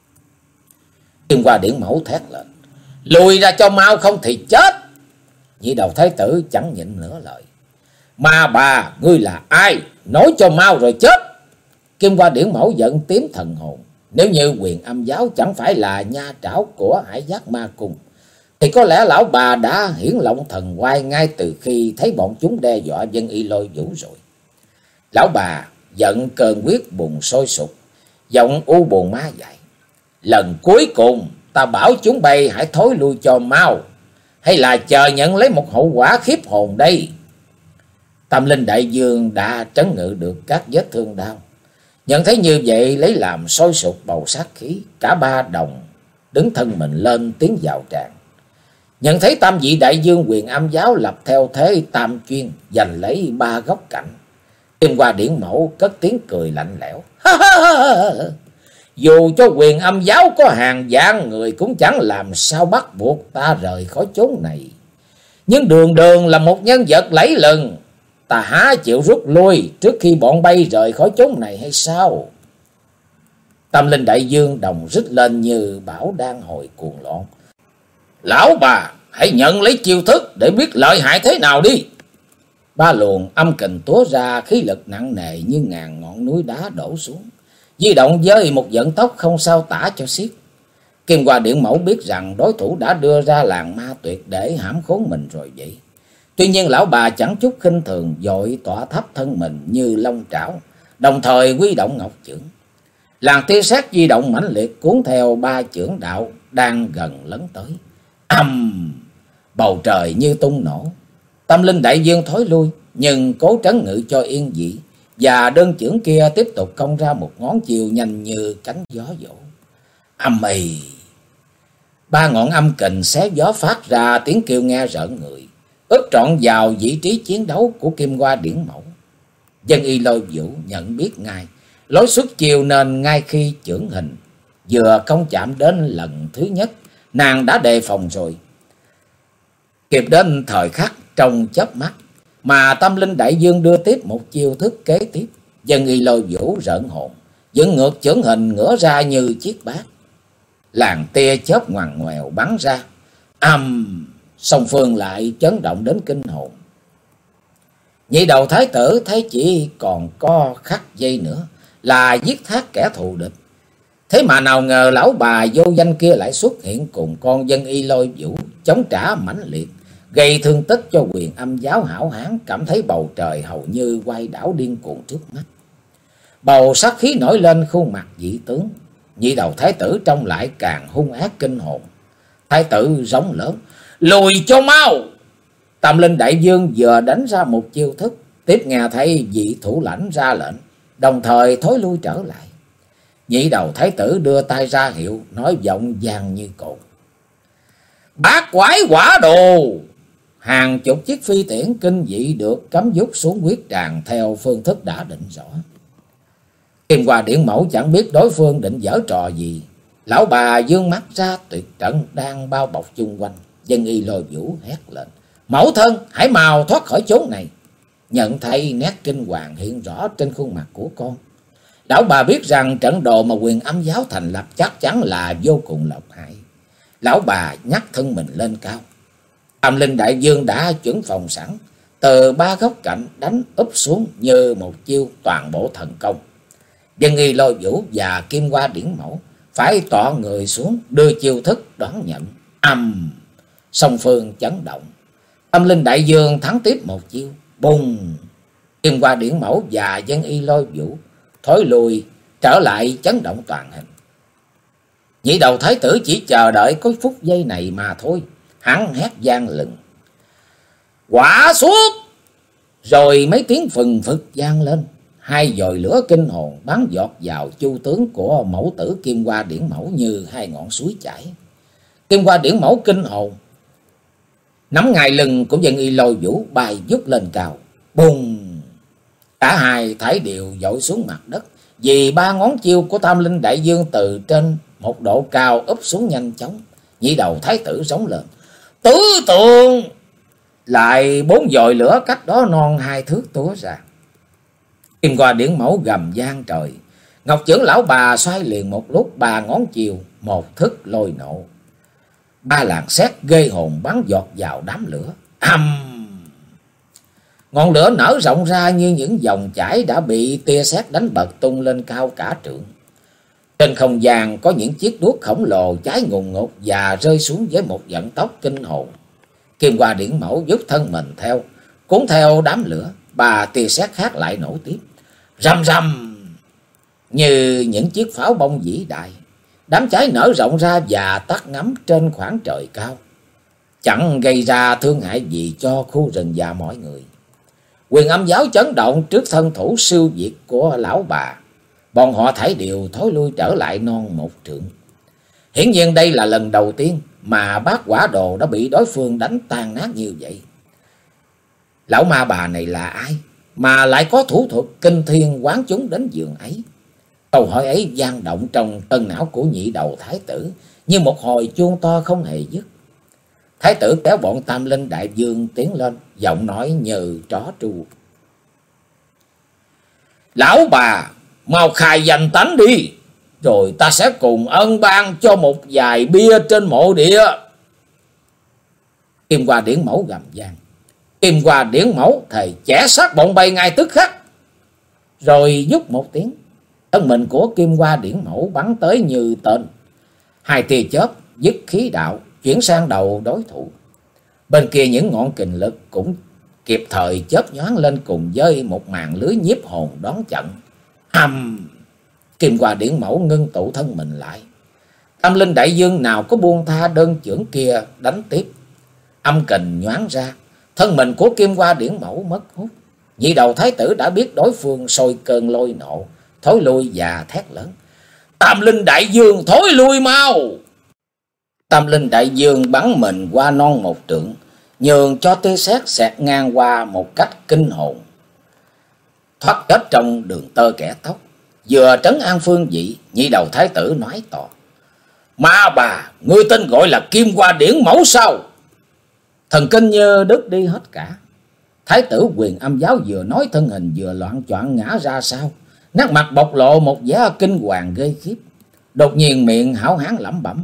Kim Hoa Điển Mẫu thét lên: "Lùi ra cho mau không thì chết!" Nhị Đầu Thái Tử chẳng nhịn nửa lời: "Ma bà, ngươi là ai? Nói cho mau rồi chết!" Kim Hoa Điển Mẫu giận tím thần hồn. Nếu như Quyền Âm giáo chẳng phải là nha trảo của Hải Giác Ma Cung thì có lẽ lão bà đã hiển lộng thần oai ngay từ khi thấy bọn chúng đe dọa Vân Y Lôi Vũ rồi. Lão bà giận cơn quyết bùng sôi sục, giọng u buồn ma dại: "Lần cuối cùng ta bảo chúng bay hãy thối lui cho mau, hay là chờ nhận lấy một hậu quả khiếp hồn đây?" Tam Linh Đại Dương đã trấn ngự được các vết thương đau, Nhận thấy như vậy lấy làm sôi sục bầu sát khí, cả ba đồng đứng thân mình lên tiến vào tràng. Nhận thấy tam vị đại dương Huyền Âm giáo lập theo thế tam chuyên, giành lấy ba góc cạnh. Kim Hoa Điển Mẫu cất tiếng cười lạnh lẽo. Dù cho Huyền Âm giáo có hàng vạn người cũng chẳng làm sao bắt buộc ta rời khỏi chốn này. Nhưng Đường Đường là một nhân vật lẫy lừng, ta há chịu rút lui trước khi bọn bay rời khỏi chốn này hay sao? Tâm linh đại dương đồng rít lên như bão đang hồi cuồng loạn. Lão bà, hãy nhận lấy chiêu thức để biết lợi hại thế nào đi. Ba luồng âm kình túa ra, khí lực nặng nề như ngàn ngọn núi đá đổ xuống, di động với một vận tốc không sao tả cho xiết. Kim Hoa Điển Mẫu biết rằng đối thủ đã đưa ra làng ma tuyệt để hãm khốn mình rồi vậy. Tuy nhiên lão bà chẳng chút khinh thường, vội tỏa thấp thân mình như long trảo, đồng thời huy động ngọc chưởng. Làn tia sét di động mãnh liệt cuốn theo ba chưởng đạo đang gần lấn tới. Ầm! Bầu trời như tung nổ. Tâm linh đại dương thối lui, nhưng cố trấn ngự cho yên dị, và đơn chưởng kia tiếp tục công ra một ngón chiều nhanh như cánh gió vỗ. Âm ì! Ba ngọn âm kình xé gió phát ra tiếng kêu nghe rợn người, ướp trọn vào vị trí chiến đấu của Kim Hoa Điển Mẫu. Dân Y Lôi Vũ nhận biết ngay lối xuất chiều, nên ngay khi chưởng hình vừa không chạm đến lần thứ nhất, nàng đã đề phòng rồi. Kịp đến thời khắc trong chớp mắt mà tâm linh đại dương đưa tiếp một chiêu thức kế tiếp, Dân Y Lôi Vũ rợn hồn, dựng ngược chưởng hình ngửa ra như chiếc bát. Làn tia chớp ngoằn ngoèo bắn ra, âm, song phương lại chấn động đến kinh hồn. Nhị đầu thái tử thấy chỉ còn có khắc giây nữa là giết thác kẻ thù địch. Thế mà nào ngờ lão bà vô danh kia lại xuất hiện cùng con Dân Y Lôi Vũ, chống trả mãnh liệt, gây thương tích cho Huyền Âm giáo hảo hán, cảm thấy bầu trời hầu như quay đảo điên cuồng trước mắt. Bầu sát khí nổi lên khuôn mặt dị tướng, nhị đầu thái tử trông lại càng hung ác kinh hồn. Thái tử rống lớn, lùi cho mau! Tâm linh đại dương vừa đánh ra một chiêu thức, tiếp nghe thấy vị thủ lãnh ra lệnh, đồng thời thối lui trở lại. Nhị đầu thái tử đưa tay ra hiệu, nói giọng vang như cồn. Bát quái quả đồ! Hàng chục chiếc phi tiễn kinh dị được cắm dút xuống quyết tràng theo phương thức đã định rõ. Kim Hoa Điển Mẫu chẳng biết đối phương định giở trò gì. Lão bà dương mắt ra tuyệt trận đang bao bọc chung quanh. Dân Y Lôi Vũ hét lên, mẫu thân, hãy mau thoát khỏi chốn này. Nhận thấy nét kinh hoàng hiện rõ trên khuôn mặt của con, lão bà biết rằng trận đồ mà Huyền Âm giáo thành lập chắc chắn là vô cùng độc hại. Lão bà nhắc thân mình lên cao. Tâm linh đại dương đã chuẩn phòng sẵn, từ ba góc cạnh đánh úp xuống như một chiêu toàn bộ thần công. Dân Y Lôi Vũ và Kim Hoa Điển Mẫu phải tọa người xuống đưa chiêu thức đón nhận. Âm! Song phương chấn động. Tâm linh đại dương thắng tiếp một chiêu. Bùng! Kim Hoa Điển Mẫu và Dân Y Lôi Vũ thối lùi trở lại, chấn động toàn hình. Nhị đầu thái tử chỉ chờ đợi có phút giây này mà thôi. Hắn hét vang lừng, quả xuất! Rồi mấy tiếng phừng phực vang lên. Hai dòi lửa kinh hồn bắn giọt vào chu tướng của mẫu tử Kim Hoa Điển Mẫu như hai ngọn suối chảy. Kim Hoa Điển Mẫu kinh hồn nắm ngài lưng của Dân Y Lôi Vũ bay vút lên cao. Bùng! Cả hai thảy đều dội xuống mặt đất, vì ba ngón chiêu của Tam Linh đại dương từ trên một độ cao úp xuống nhanh chóng. Nhị đầu thái tử rống lên, tứ tượng! Lại bốn dòi lửa cách đó non hai thước túa ra. Kim Hoa Điển Mẫu gầm vang trời. Ngọc chưởng lão bà xoay liền một lúc, ba ngón chiều một thức lôi nộ. Ba làn sét ghê hồn bắn giọt vào đám lửa. Âm! Ngọn lửa nở rộng ra như những dòng chảy đã bị tia sét đánh bật tung lên cao cả trượng. Trên không gian có những chiếc đuốc khổng lồ cháy ngùn ngụt và rơi xuống với một vận tốc kinh hồn. Kim Hoa Điển Mẫu giúp thân mình theo, cuốn theo đám lửa. Ba tia sét khác lại nổ tiếp, rầm rầm như những chiếc pháo bông vĩ đại. Đám cháy nở rộng ra và tắt ngấm trên khoảng trời cao, chẳng gây ra thương hại gì cho khu rừng và mọi người. Huyền Âm giáo chấn động trước thân thủ siêu việt của lão bà. bọn họ thảy đều thối lui trở lại non một trượng. Hiển nhiên đây là lần đầu tiên mà bát quả đồ đã bị đối phương đánh tan nát như vậy. Lão ma bà này là ai mà lại có thủ thuật kinh thiên quán chúng đến giường ấy? Câu hỏi ấy vang động trong tân não của nhị đầu thái tử như một hồi chuông to không hề dứt. Thái tử kéo bọn Tam Linh Đại Dương tiến lên, giọng nói như tró tru. Lão bà, mau khai danh tánh đi, rồi ta sẽ cùng ân ban cho một vài bia trên mộ địa. Kim Hoa Điển Mẫu gầm vang. Kim Hoa Điển Mẫu thầy chẻ sát bọn bay ngay tức khắc. Rồi vút một tiếng, thân mình của Kim Hoa Điển Mẫu bắn tới như tên. Hai tia chớp dứt khí đạo chuyển sang đầu đối thủ. Bên kia những ngọn kình lực cũng kịp thời chớp nhoáng lên cùng với một màn lưới nhiếp hồn đón trận. Hầm! Kim Hoa Điển Mẫu ngưng tụ thân mình lại. Tam Linh Đại Dương nào có buông tha đơn chưởng kia đánh tiếp. Âm kình nhoáng ra, thân mình của Kim Hoa Điển Mẫu mất hút. Nhị đầu thái tử đã biết đối phương sôi cơn lôi nộ, thối lui và thét lớn. Tam Linh Đại Dương thối lui mau! Tam Linh Đại Dương bắn mình qua non một trượng, nhường cho tia sét xẹt ngang qua một cách kinh hồn, thoát chết trong đường tơ kẻ tóc. Vừa trấn an phương vị, nhị đầu thái tử nói to. Ma bà, ngươi tên gọi là Kim Hoa Điển Mẫu sao? Thần kinh như đứt đi hết cả. Thái tử Quyền Âm Giáo vừa nói thân hình vừa loạn choạng ngã ra sau, nét mặt bộc lộ một vẻ kinh hoàng ghê khiếp. Đột nhiên miệng hão hán lẩm bẩm.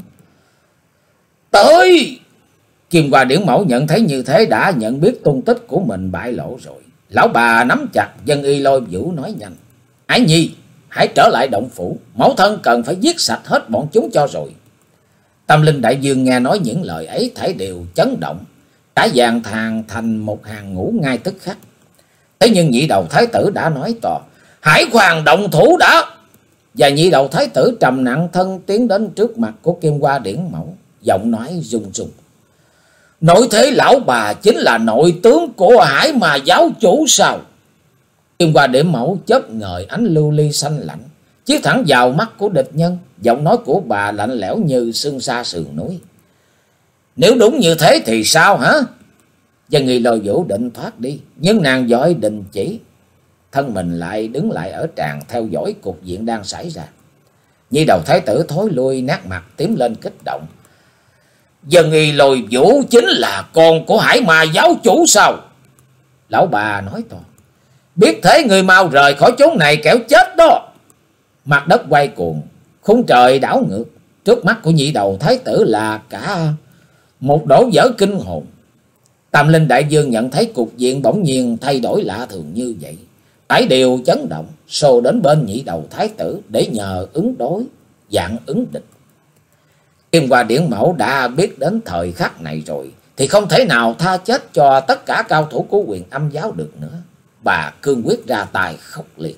Tới! Kim Hoa Điển Mẫu nhận thấy như thế đã nhận biết tung tích của mình bại lộ rồi. Lão bà nắm chặt Dân Y Lôi Vũ nói nhanh. Ái Nhi, hãy trở lại động phủ, mẫu thân cần phải giết sạch hết bọn chúng cho rồi. Tam Linh Đại Dương nghe nói những lời ấy thảy đều chấn động, cả dàn thàn thành một hàng ngũ ngay tức khắc. Thế nhưng nhị đầu thái tử đã nói to. Hãy khoan động thủ đã! Và nhị đầu thái tử trầm nặng thân tiến đến trước mặt của Kim Hoa Điển Mẫu, giọng nói run run. Nội thế lão bà chính là nội tướng của Hải Mà giáo chủ sao? Kim Hoa Điển Mẫu chớp ngời ánh lưu ly xanh lạnh, chiếu thẳng vào mắt của địch nhân. Giọng nói của bà lạnh lẽo như sương sa sườn núi. Nếu đúng như thế thì sao hả? Dân Nghi Lôi Vũ định thoát đi, nhưng nàng vội đình chỉ, thân mình lại đứng lại ở tràng theo dõi cục diện đang xảy ra. Nhi đầu thái tử thối lui, nát mặt tím lên kích động. Dân Nghi Lôi Vũ chính là con của Hải Ma giáo chủ sao? Lão bà nói to. Biết thế người mau rời khỏi chốn này kẻo chết đó. Mặt đất quay cuồng, khung trời đảo ngược. Trước mắt của nhị đầu thái tử là cả một đổ vỡ kinh hồn. Tam Linh Đại Dương nhận thấy cục diện bỗng nhiên thay đổi lạ thường như vậy, tái đều chấn động, xô đến bên nhị đầu thái tử để nhờ ứng đối, dạng ứng địch. Kim Hoa Điển Mẫu đã biết đến thời khắc này rồi, thì không thể nào tha chết cho tất cả cao thủ của Quyền Âm Giáo được nữa. Bà cương quyết ra tài khốc liệt,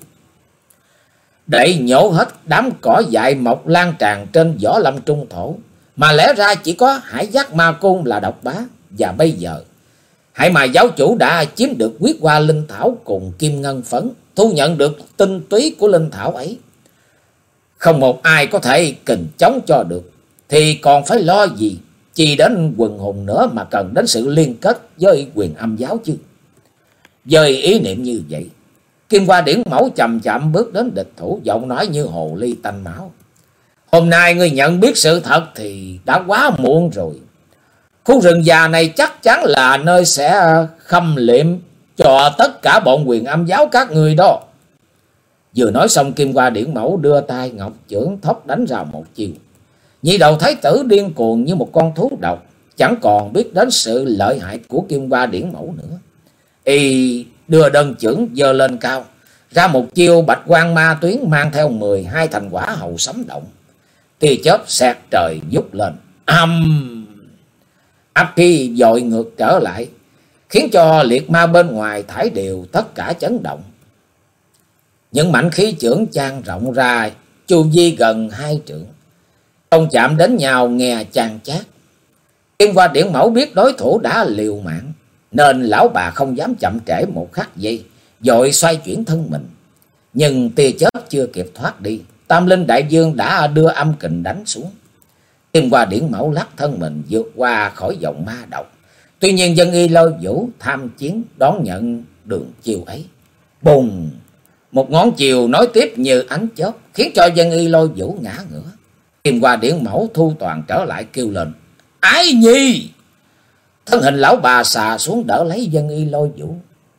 để nhổ hết đám cỏ dại mọc lan tràn trên võ lâm trung thổ, mà lẽ ra chỉ có Hải Giác Ma Côn là độc bá. Và bây giờ Hải Ma giáo chủ đã chiếm được huyết hoa linh thảo cùng kim ngân phấn, thu nhận được tinh túy của linh thảo ấy, không một ai có thể kình chống cho được, thì còn phải lo gì chi đến quần hùng nữa mà cần đến sự liên kết với Quyền Âm Giáo chứ. Với ý niệm như vậy, Kim Hoa Điển Mẫu chậm chậm bước đến địch thủ, giọng nói như hồ ly tanh máu. Hôm nay ngươi nhận biết sự thật thì đã quá muộn rồi. Khu rừng già này chắc chắn là nơi sẽ khâm liệm cho tất cả bọn Quyền Âm Giáo các người đó. Vừa nói xong, Kim Hoa Điển Mẫu đưa tay ngọc chưởng thốc đánh ra một chiều. Nhị đầu thái tử điên cuồng như một con thú độc, chẳng còn biết đến sự lợi hại của Kim Hoa Điển Mẫu nữa. Y đưa đơn chưởng giơ lên cao, ra một chiêu bạch quang ma tuyến mang theo mười hai thành quả hầu sấm động. Tia chớp xẹt trời vút lên, âm áp khí dội ngược trở lại, khiến cho liệt ma bên ngoài thải đều tất cả chấn động. Những mảnh khí chưởng chan rộng ra, chu vi gần hai trượng, không chạm đến nhau nghe chan chát. Kim Hoa Điển Mẫu biết đối thủ đã liều mạng, nên lão bà không dám chậm trễ một khắc giây, vội xoay chuyển thân mình. Nhưng tia chớp chưa chưa kịp thoát đi, Tam Linh Đại Dương đã đưa âm kình đánh xuống. Kim Hoa Điển Mẫu lắc thân mình vượt qua khỏi vòng ma độc. Tuy nhiên Dân Y Lôi Vũ tham chiến đón nhận đường chiêu ấy. Bùng! Một ngón chiều nối tiếp như ánh chớp, khiến cho Dân Y Lôi Vũ ngã ngửa. Kim Hoa Điển Mẫu thu toàn trở lại kêu lên: Ái Nhi! Thân hình lão bà xà xuống đỡ lấy Dân Y Lôi Vũ.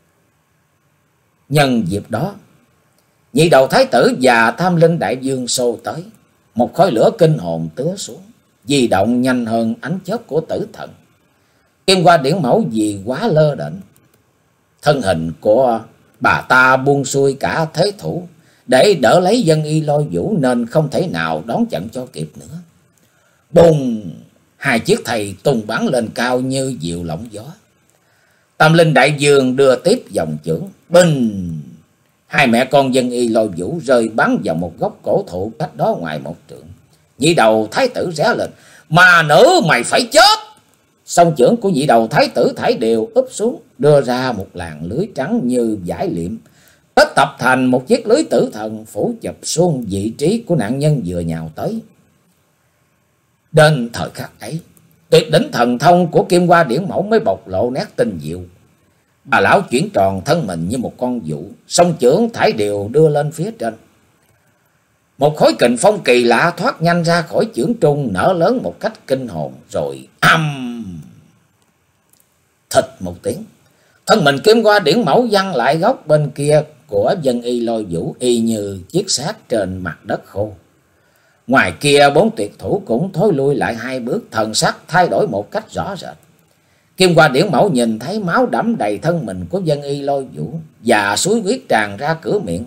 Nhân dịp đó, nhị đầu thái tử và Tam Linh Đại Dương xô tới. Một khói lửa kinh hồn tứa xuống, di động nhanh hơn ánh chớp của tử thần. Kim Hoa Điển Mẫu vì quá lơ đễnh, thân hình của bà ta buông xuôi cả thế thủ để đỡ lấy Dân Y Lôi Vũ, nên không thể nào đón chặn cho kịp nữa. Bùng! Hai chiếc thầy tung bắn lên cao như diều lộng gió. Tam Linh Đại Dương đưa tiếp dòng chưởng. Bình! Hai mẹ con Dân Y Lôi Vũ rơi bắn vào một gốc cổ thụ cách đó ngoài một trượng. Nhị đầu thái tử ré lên: Mà nữ mày phải chết! Song chưởng của nhị đầu thái tử thải đều úp xuống, đưa ra một làn lưới trắng như vải liệm, kết tập thành một chiếc lưới tử thần phủ chụp xuống vị trí của nạn nhân vừa nhào tới. Đến thời khắc ấy, tuyệt đỉnh thần thông của Kim Hoa Điển Mẫu mới bộc lộ nét tinh diệu. Bà lão chuyển tròn thân mình như một con vũ, song chưởng thải đều đưa lên phía trên. Một khối kình phong kỳ lạ thoát nhanh ra khỏi chưởng trung, nở lớn một cách kinh hồn, rồi âm thịt một tiếng, thân mình Kim Hoa Điển Mẫu văng lại góc bên kia của Dân Y Lôi Vũ, y như chiếc xác trên mặt đất khô. Ngoài kia bốn tuyệt thủ cũng thối lui lại hai bước, thần sắc thay đổi một cách rõ rệt. Kim Hoa Điển Mẫu nhìn thấy máu đẫm đầy thân mình của Dân Y Lôi Vũ và suối huyết tràn ra cửa miệng,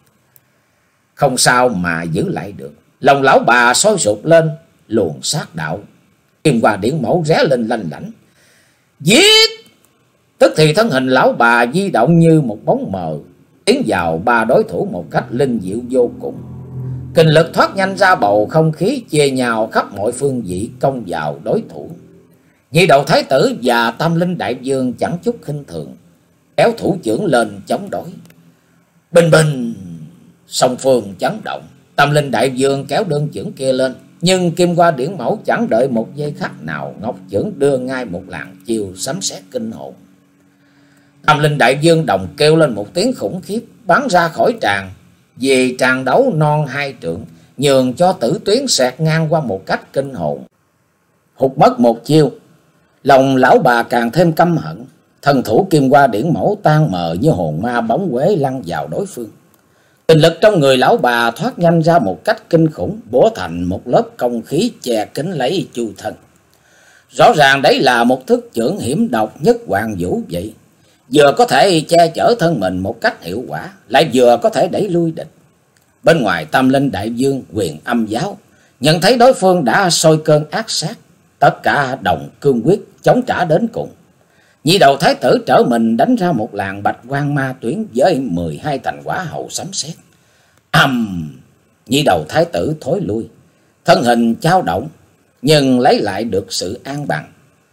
không sao mà giữ lại được. Lòng lão bà sôi sục lên luồng sát đạo. Kim Hoa Điển Mẫu ré lên lanh lảnh: Giết! Tức thì thân hình lão bà di động như một bóng mờ, tiến vào ba đối thủ một cách linh diệu vô cùng. Kình lực thoát nhanh ra bầu không khí, chia nhau khắp mọi phương vị công vào đối thủ. Nhị đầu thái tử và Tam Linh Đại Dương chẳng chút khinh thường, kéo thủ chưởng lên chống đối. Bình bình! Song phương chấn động. Tam Linh Đại Dương kéo đơn chưởng kia lên, nhưng Kim Hoa Điển Mẫu chẳng đợi một giây khắc nào, ngọc chưởng đưa ngay một làn chiêu sấm sét kinh hồn. Tam Linh Đại Dương đồng kêu lên một tiếng khủng khiếp, bắn ra khỏi tràng. Vì tràng đấu non hai trượng, nhường cho tử tuyến xẹt ngang qua một cách kinh hồn. Hụt mất một chiêu, lòng lão bà càng thêm căm hận. Thần thủ Kim Hoa Điển Mẫu tan mờ như hồn ma bóng quế lăn vào đối phương. Kình lực trong người lão bà thoát nhanh ra một cách kinh khủng, bổ thành một lớp công khí che kín lấy chu thân. Rõ ràng đấy là một thức chưởng hiểm độc nhất hoàng vũ vậy, vừa có thể che chở thân mình một cách hiệu quả, lại vừa có thể đẩy lui địch. Bên ngoài Tam Linh Đại Dương, Quyền Âm Giáo nhận thấy đối phương đã sôi cơn ác sát, tất cả đồng cương quyết chống trả đến cùng. Nhị đầu thái tử trở mình đánh ra một làn bạch quang ma tuyến với mười hai thành quả hậu sấm sét. Ầm! Nhị đầu thái tử thối lui, thân hình chao động nhưng lấy lại được sự an bằng.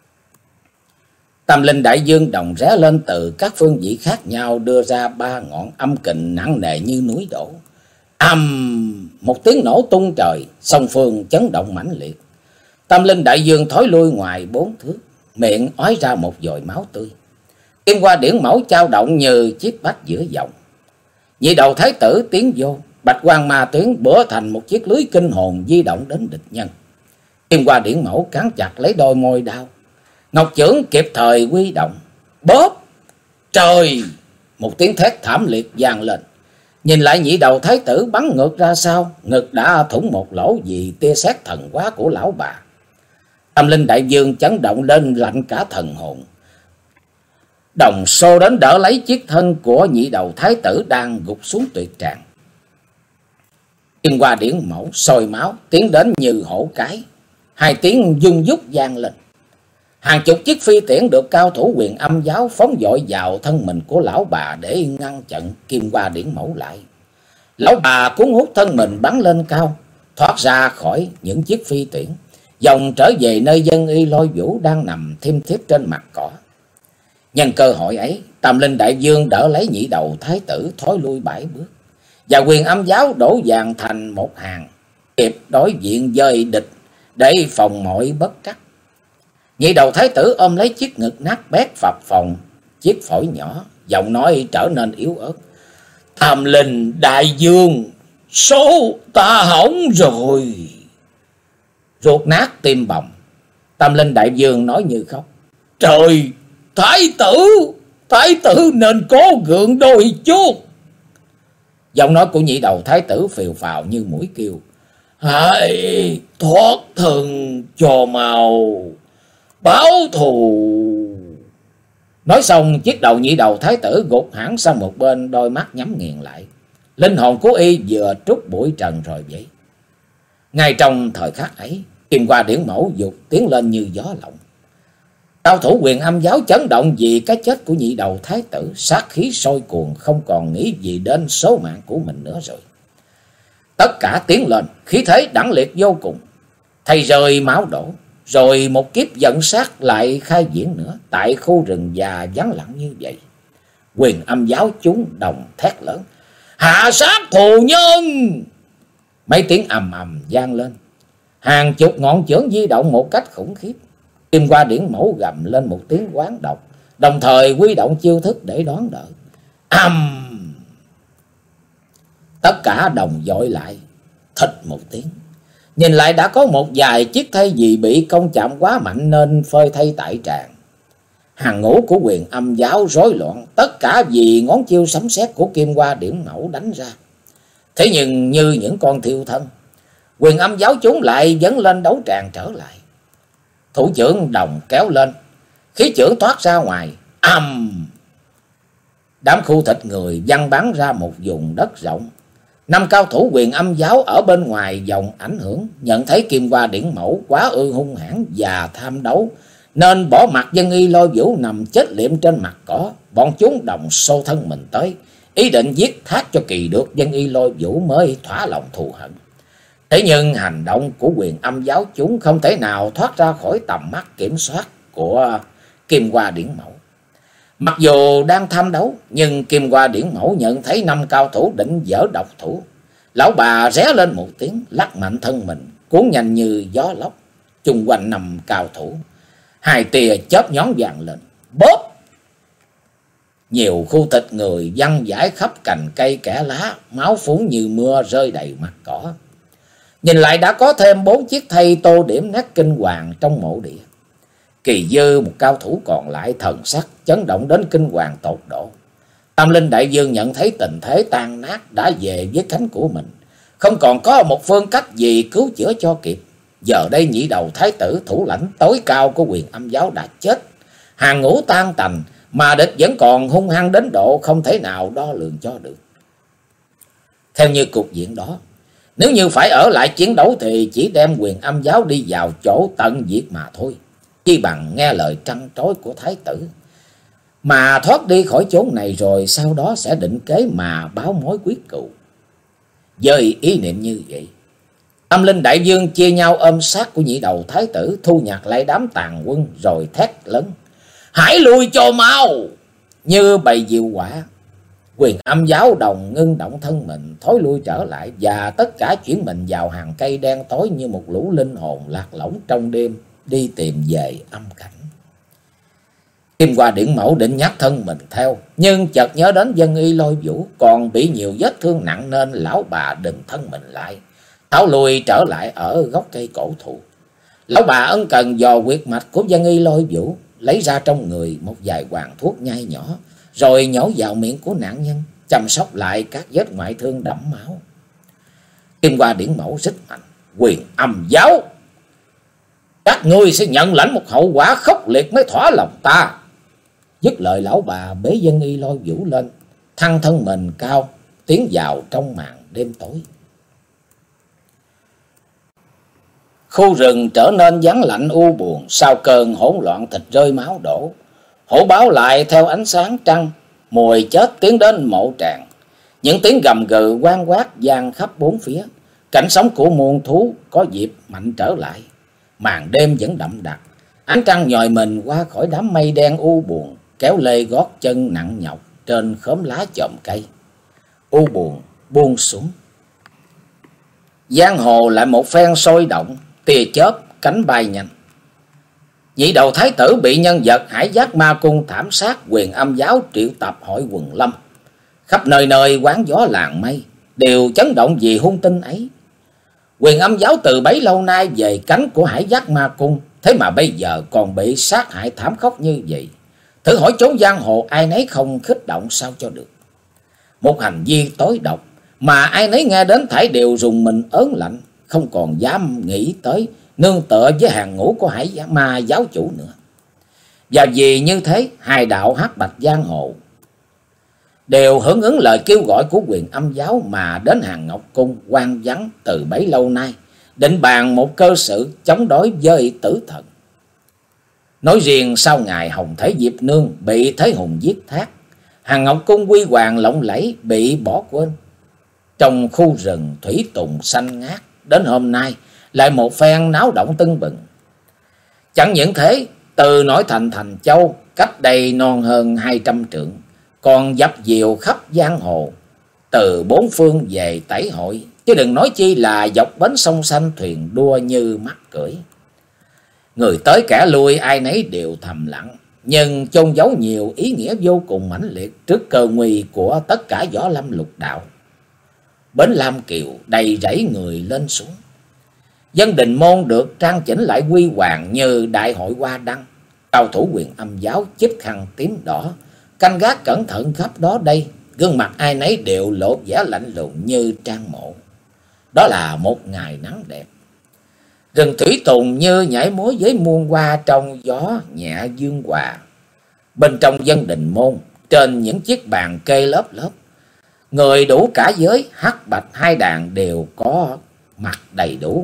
Tam Linh Đại Dương đồng ré lên từ các phương vị khác nhau, đưa ra ba ngọn âm kình nặng nề như núi đổ. Ầm! Một tiếng nổ tung trời, song phương chấn động mãnh liệt. Tam Linh Đại Dương thối lui ngoài bốn thước, miệng ói ra một dồi máu tươi. Kim Hoa Điển Mẫu chao động như chiếc bách giữa dòng. Nhị đầu thái tử tiến vô, bạch quang ma tuyến bữa thành một chiếc lưới kinh hồn di động đến địch nhân. Kim Hoa Điển Mẫu cắn chặt lấy đôi môi đau, ngọc chưởng kịp thời quy động, bóp. Trời! Một tiếng thét thảm liệt vang lên. Nhìn lại nhị đầu thái tử bắn ngược ra sau, ngực đã thủng một lỗ vì tia sét thần hóa của lão bà. Tam Linh Đại Dương chấn động lên lạnh cả thần hồn, đồng xô đến đỡ lấy chiếc thân của nhị đầu thái tử đang gục xuống tuyệt tràng. Kim Hoa Điển Mẫu sôi máu tiến đến như hổ cái, hai tiếng dung dúc vang lên. Hàng chục chiếc phi tiễn được cao thủ Quyền Âm Giáo phóng dội vào thân mình của lão bà để ngăn chặn Kim Hoa Điển Mẫu lại. Lão bà cuốn hút thân mình bắn lên cao, thoát ra khỏi những chiếc phi tiễn, dòng trở về nơi Dân Y Lôi Vũ đang nằm thiêm thiếp trên mặt cỏ. Nhân cơ hội ấy, Tam Linh Đại Dương đỡ lấy nhị đầu thái tử thối lui bảy bước, và Quyền Âm Giáo đổ dàn thành một hàng, kịp đối diện với địch để phòng mọi bất trắc. Nhị đầu thái tử ôm lấy chiếc ngực nát bét phập phồng chiếc phổi nhỏ, giọng nói trở nên yếu ớt. Tam Linh đại vương, số ta hỏng rồi. Ruột nát tim bầm, Tam Linh đại vương nói như khóc. Trời, thái tử, thái tử nên có gượng đôi chút. Giọng nói của nhị đầu thái tử phều phào như mũi kêu. Hãy thoát thân cho mau, báo thù. Nói xong, chiếc đầu nhị đầu thái tử gục hẳn sang một bên, đôi mắt nhắm nghiền lại. Linh hồn của y vừa trút bụi trần rồi vậy. Ngay trong thời khắc ấy, Kim Hoa Điển Mẫu dục tiến lên như gió lộng. Cao thủ Quyền Âm Giáo chấn động vì cái chết của nhị đầu thái tử, sát khí sôi cuồn, không còn nghĩ gì đến số mạng của mình nữa rồi. Tất cả tiến lên, khí thế đẳng liệt vô cùng. Thầy rơi máu đổ, rồi một kiếp giận sát lại khai diễn nữa tại khu rừng già vắng lặng như vậy. Quyền Âm Giáo chúng đồng thét lớn. Hạ sát thù nhân! Mấy tiếng ầm ầm vang lên. Hàng chục ngọn chưởng di động một cách khủng khiếp. Kim Hoa Điển Mẫu gầm lên một tiếng oán độc, đồng thời huy động chiêu thức để đón đỡ. Ầm! Tất cả đồng dội lại, thịch một tiếng. Nhìn lại đã có một vài chiếc thây vì bị công chạm quá mạnh nên phơi thây tại tràng. Hàng ngũ của Quyền Âm Giáo rối loạn, tất cả vì ngón chiêu sấm sét của Kim Hoa Điển Mẫu đánh ra. Thế nhưng như những con thiêu thân, Quyền Âm Giáo chúng lại dấn lên đấu tràng trở lại. Thủ trưởng đồng kéo lên, khí chưởng thoát ra ngoài. Ầm! Đám khu thịt người văng bắn ra một vùng đất rộng. Năm cao thủ Quyền Âm Giáo ở bên ngoài vòng ảnh hưởng, nhận thấy Kim Hoa Điển Mẫu quá ư hung hãn và tham đấu, nên bỏ mặc Dân Y Lôi Vũ nằm chết liệm trên mặt cỏ. Bọn chúng đồng xô thân mình tới, ý định giết thác cho kỳ được Dân Y Lôi Vũ mới thỏa lòng thù hận. Thế nhưng hành động của Quyền Âm Giáo chúng không thể nào thoát ra khỏi tầm mắt kiểm soát của Kim Hoa Điển Mẫu. Mặc dù đang tham đấu, nhưng Kim Hoa Điển Mẫu nhận thấy năm cao thủ định dở độc thủ. Lão bà ré lên một tiếng, lắc mạnh thân mình, cuốn nhanh như gió lốc. Chung quanh năm cao thủ, hai tia chớp nhón vàng lên, bóp! Nhiều khu thịt người văng vãi khắp cành cây kẽ lá, máu phún như mưa rơi đầy mặt cỏ. Nhìn lại đã có thêm bốn chiếc thây tô điểm nét kinh hoàng trong mộ địa. Kỳ Dư, một cao thủ còn lại, thần sắc chấn động đến kinh hoàng tột độ. Tam Linh đại vương nhận thấy tình thế tan nát đã về với cánh của mình, không còn có một phương cách gì cứu chữa cho kịp. Giờ đây nhị đầu thái tử, thủ lãnh tối cao của Quyền Âm Giáo đã chết, hàng ngũ tan tành, mà địch vẫn còn hung hăng đến độ không thể nào đo lường cho được. Theo như cục diện đó, nếu như phải ở lại chiến đấu thì chỉ đem Quyền Âm Giáo đi vào chỗ tận diệt mà thôi. Chi bằng nghe lời trăn trối của thái tử, mà thoát đi khỏi chốn này rồi sau đó sẽ định kế mà báo mối quyết cựu. Với ý niệm như vậy, Tam Linh đại vương chia nhau ôm sát của nhị đầu thái tử, thu nhặt lại đám tàn quân rồi thét lớn. Hãy lui cho mau! Như bầy diều quả, Quyền Âm Giáo đồng ngưng động thân mình, thối lui trở lại, và tất cả chuyển mình vào hàng cây đen tối như một lũ linh hồn lạc lõng trong đêm, đi tìm về âm cảnh. Kim Hoa Điển Mẫu định nhắc thân mình theo, nhưng chợt nhớ đến Dân Y Lôi Vũ còn bị nhiều vết thương nặng nên lão bà đừng thân mình lại, tháo lùi trở lại ở gốc cây cổ thụ. Lão bà ân cần dò huyệt mạch của Dân Y Lôi Vũ, lấy ra trong người một vài hoàng thuốc nhai nhỏ, rồi nhổ vào miệng của nạn nhân, chăm sóc lại các vết ngoại thương đẫm máu. Kim Hoa Điển Mẫu rít mạnh. Quyền Âm Giáo, các ngươi sẽ nhận lãnh một hậu quả khốc liệt mới thỏa lòng ta. Dứt lời, lão bà bế Dân Y Lôi Vũ lên, thăng thân mình cao, tiến vào trong màn đêm tối. Khu rừng trở nên vắng lạnh u buồn sau cơn hỗn loạn thịt rơi máu đổ. Hổ báo lại theo ánh sáng trăng, mùi chết tiến đến mộ tràng. Những tiếng gầm gừ oan quát vang khắp bốn phía. Cảnh sống của muôn thú có dịp mạnh trở lại. Màn đêm vẫn đậm đặc, ánh trăng nhòi mình qua khỏi đám mây đen u buồn, kéo lê gót chân nặng nhọc trên khóm lá chòm cây. U buồn buông xuống. Giang hồ lại một phen sôi động, tia chớp cánh bay nhanh. Nhị đầu thái tử bị nhân vật Hải Giác Ma Cung thảm sát, Huyền Âm giáo triệu tập hội quần lâm. Khắp nơi nơi quán gió làng mây đều chấn động vì hung tin ấy. Huyền Âm giáo từ bấy lâu nay về cánh của Hải Giác Ma Cung, thế mà bây giờ còn bị sát hại thảm khốc như vậy. Thử hỏi chốn giang hồ ai nấy không khích động sao cho được. Một hành vi tối độc mà ai nấy nghe đến thảy đều rùng mình ớn lạnh, không còn dám nghĩ tới nương tựa với hàng ngũ của Hải Ma giáo chủ nữa. Và vì như thế, hai đạo hắc bạch giang hồ đều hưởng ứng lời kêu gọi của Huyền Âm giáo mà đến Hàng Ngọc Cung quan vắng từ bấy lâu nay, định bàn một cơ sự chống đối với tử thần. Nói riêng sau ngày Hồng Thế Diệp Nương bị Thế Hùng giết thác, Hàng Ngọc Cung quy hoàng lộng lẫy bị bỏ quên. Trong khu rừng thủy tùng xanh ngát, đến hôm nay lại một phen náo động tưng bừng. Chẳng những thế, từ nổi thành Thành Châu cách đây non hơn hai trăm trượng, còn dập dìu khắp giang hồ, từ bốn phương về tẩy hội, chứ đừng nói chi là dọc bến sông xanh thuyền đua như mắt cưỡi. Người tới kẻ lui ai nấy đều thầm lặng, nhưng chôn giấu nhiều ý nghĩa vô cùng mãnh liệt trước cơ nguy của tất cả võ lâm lục đạo. Bến Lam Kiều đầy rẫy người lên xuống. Dân Đình Môn được trang chỉnh lại quy hoàng như đại hội hoa đăng. Cao thủ Huyền Âm giáo chích khăn tím đỏ, canh gác cẩn thận khắp đó đây. Gương mặt ai nấy đều lộ vẻ lạnh lùng như trang mộ. Đó là một ngày nắng đẹp. Rừng thủy tùng như nhảy múa với muôn hoa trong gió nhẹ dương hòa. Bên trong Dân Đình Môn, trên những chiếc bàn kê lớp lớp, người đủ cả giới hắc bạch hai đàn đều có mặt đầy đủ.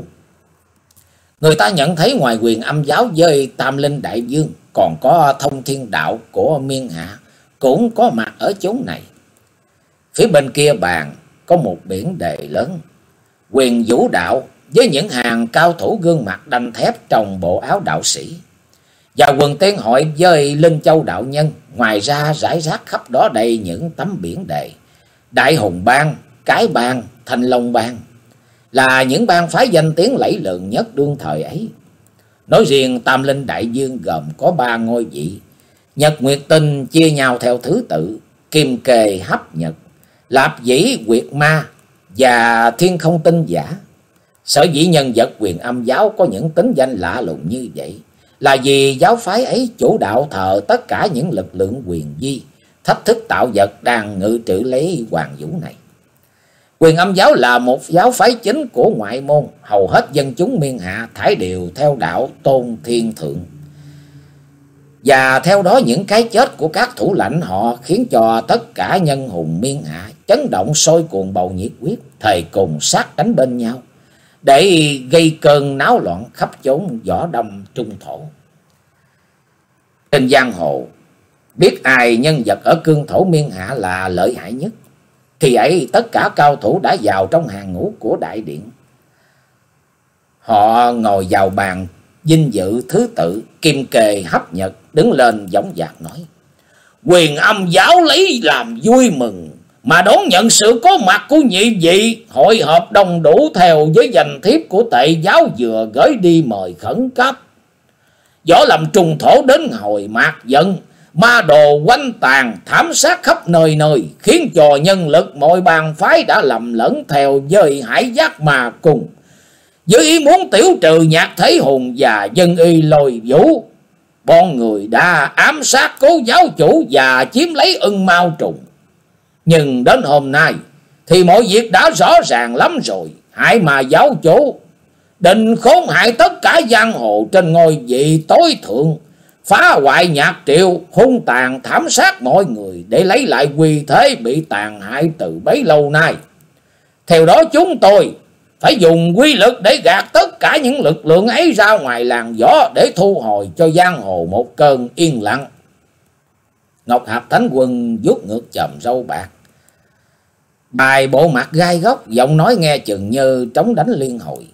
Người ta nhận thấy ngoài Huyền Âm giáo với Tam Linh Đại Dương, còn có Thông Thiên đạo của Miên Hạ cũng có mặt ở chốn này. Phía bên kia bàn có một biển đề lớn, Huyền Vũ đạo với những hàng cao thủ gương mặt đanh thép trong bộ áo đạo sĩ, và Quần Tiên hội với Linh Châu đạo nhân. Ngoài ra rải rác khắp đó đầy những tấm biển đề Đại Hùng bang, Cái bang, Thanh Long bang, là những bang phái danh tiếng lẫy lừng nhất đương thời ấy. Nói riêng Tam Linh Đại Dương gồm có ba ngôi vị, Nhật Nguyệt Tinh chia nhau theo thứ tự, Kim Kề Hấp Nhật, Lạp Dĩ Quyệt Ma và Thiên Không Tinh Giả. Sở dĩ nhân vật Huyền Âm giáo có những tính danh lạ lùng như vậy là vì giáo phái ấy chủ đạo thờ tất cả những lực lượng quyền vi, thách thức tạo vật đang ngự trị lấy hoàng vũ này. Huyền Âm giáo là một giáo phái chính của ngoại môn, hầu hết dân chúng Miên Hạ thải đều theo đạo Tôn Thiên Thượng. Và theo đó những cái chết của các thủ lãnh họ khiến cho tất cả nhân hùng Miên Hạ chấn động sôi cuồng bầu nhiệt huyết, thề cùng sát đánh bên nhau để gây cơn náo loạn khắp chốn võ đông trung thổ. Trên giang hồ, biết ai nhân vật ở cương thổ Miên Hạ là lợi hại nhất, thì ấy tất cả cao thủ đã vào trong hàng ngũ của đại điện. Họ ngồi vào bàn vinh dự thứ tự, Kim Kề Hấp Nhật đứng lên giọng dạc nói: Huyền Âm giáo lấy làm vui mừng mà đón nhận sự có mặt của nhị vị, hội họp đông đủ theo với danh thiếp của Tệ giáo vừa gửi đi mời khẩn cấp. Võ lâm trùng thổ đến hồi mạc giận, ma đồ quanh tàn thảm sát khắp nơi nơi, khiến cho nhân lực mọi bang phái đã lầm lẫn theo với Hải Giác Ma Cung, với ý muốn tiểu trừ Nhạc Thế Hùng và Dân Y Lôi Vũ. Bọn người đã ám sát Cố giáo chủ và chiếm lấy Ưng Mao Trùng. Nhưng đến hôm nay thì mọi việc đã rõ ràng lắm rồi. Hải mà giáo chủ định khốn hại tất cả giang hồ trên ngôi vị tối thượng, phá hoại Nhạc Triệu, hung tàn thảm sát mọi người để lấy lại uy thế bị tàn hại từ bấy lâu nay. Theo đó chúng tôi phải dùng quy lực để gạt tất cả những lực lượng ấy ra ngoài làng gió, để thu hồi cho giang hồ một cơn yên lặng. Ngọc Hạp Thánh Quân vuốt ngược chòm râu bạc, bài bộ mặt gai góc, giọng nói nghe chừng như trống đánh liên hồi.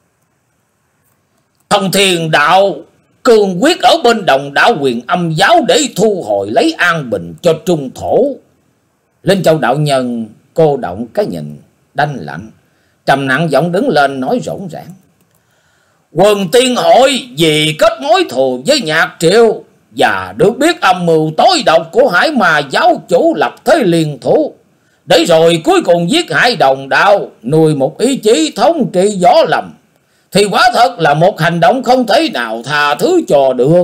Thông Thiên đạo cương quyết ở bên đồng đạo Huyền Âm giáo để thu hồi lấy an bình cho trung thổ. Linh Châu đạo nhân cô động cái nhìn đanh lạnh, trầm nặng giọng đứng lên nói rỗn rãng: Quần tiên hội vì kết mối thù với Nhạc Triệu và được biết âm mưu tối độc của Hải Ma giáo chủ lập thế liên thủ, để rồi cuối cùng giết hại đồng đạo, nuôi một ý chí thống trị võ lâm, thì quả thật là một hành động không thể nào tha thứ cho được.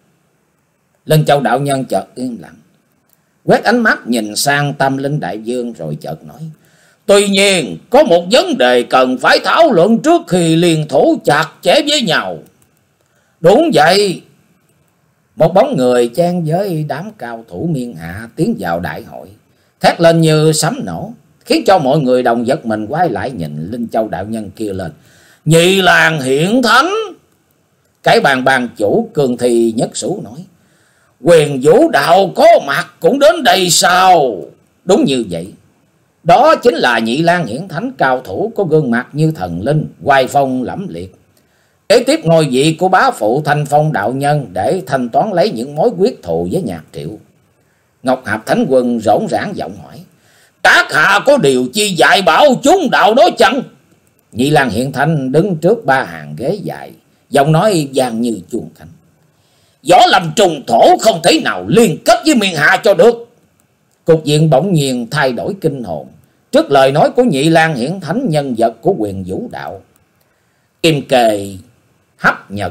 Linh Châu đạo nhân chợt yên lặng, quét ánh mắt nhìn sang Tâm Linh đại vương rồi chợt nói: Tuy nhiên có một vấn đề cần phải thảo luận trước khi liên thủ chặt chẽ với nhau. Đúng vậy. Một bóng người chen với đám cao thủ miên hạ tiến vào đại hội, thét lên như sấm nổ, khiến cho mọi người đồng giật mình quay lại nhìn Linh Châu đạo nhân kia lên: Nhị Lang Hiển Thánh! Cái bàn bàn chủ Cường Thì Nhất Sủ nói: Quyền Vũ đạo có mặt cũng đến đây sao? Đúng như vậy. Đó chính là Nhị Lang Hiển Thánh, cao thủ có gương mặt như thần linh, oai phong lẫm liệt, kế tiếp ngôi vị của bá phụ Thanh Phong đạo nhân để thanh toán lấy những mối quyết thù với Nhạc Triệu. Ngọc Hạp Thánh Quân rỗn rãng giọng hỏi: Các hạ có điều chi dạy bảo chúng đạo đó chăng? Nhị Lang Hiển Thánh đứng trước ba hàng ghế dài, giọng nói vang như chuông khánh: Võ lâm trùng thổ không thể nào liên kết với miền hạ cho được. Cục diện bỗng nhiên thay đổi kinh hồn trước lời nói của Nhị Lang Hiển Thánh, nhân vật của Quyền Vũ đạo. Kim Kề hấp nhật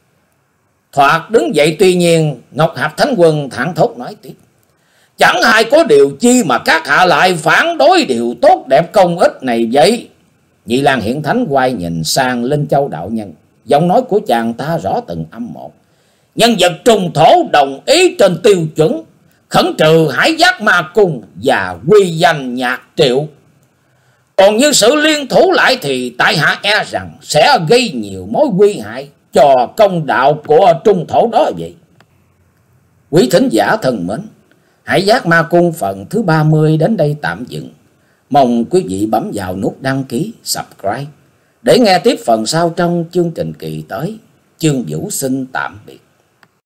thoạt đứng dậy, tuy nhiên Ngọc Hạp Thánh Quân thẳng thốt nói tiếp: Chẳng hay có điều chi mà các hạ lại phản đối điều tốt đẹp công ích này vậy? Nhị Lang Hiển Thánh quay nhìn sang Linh Châu đạo nhân, giọng nói của chàng ta rõ từng âm một: Nhân vật trùng thổ đồng ý trên tiêu chuẩn khẩn trừ Hải Giác Ma Cung và quy danh Nhạc Triệu. Còn như sự liên thủ lại thì tại hạ e rằng sẽ gây nhiều mối nguy hại cho công đạo của trung thổ đó vậy. Quý thính giả thân mến, Hải Giác Ma Cung phần thứ ba mươi đến đây tạm dừng. Mong quý vị bấm vào nút đăng ký, subscribe để nghe tiếp phần sau trong chương trình kỳ tới. Chương Vũ xin tạm biệt.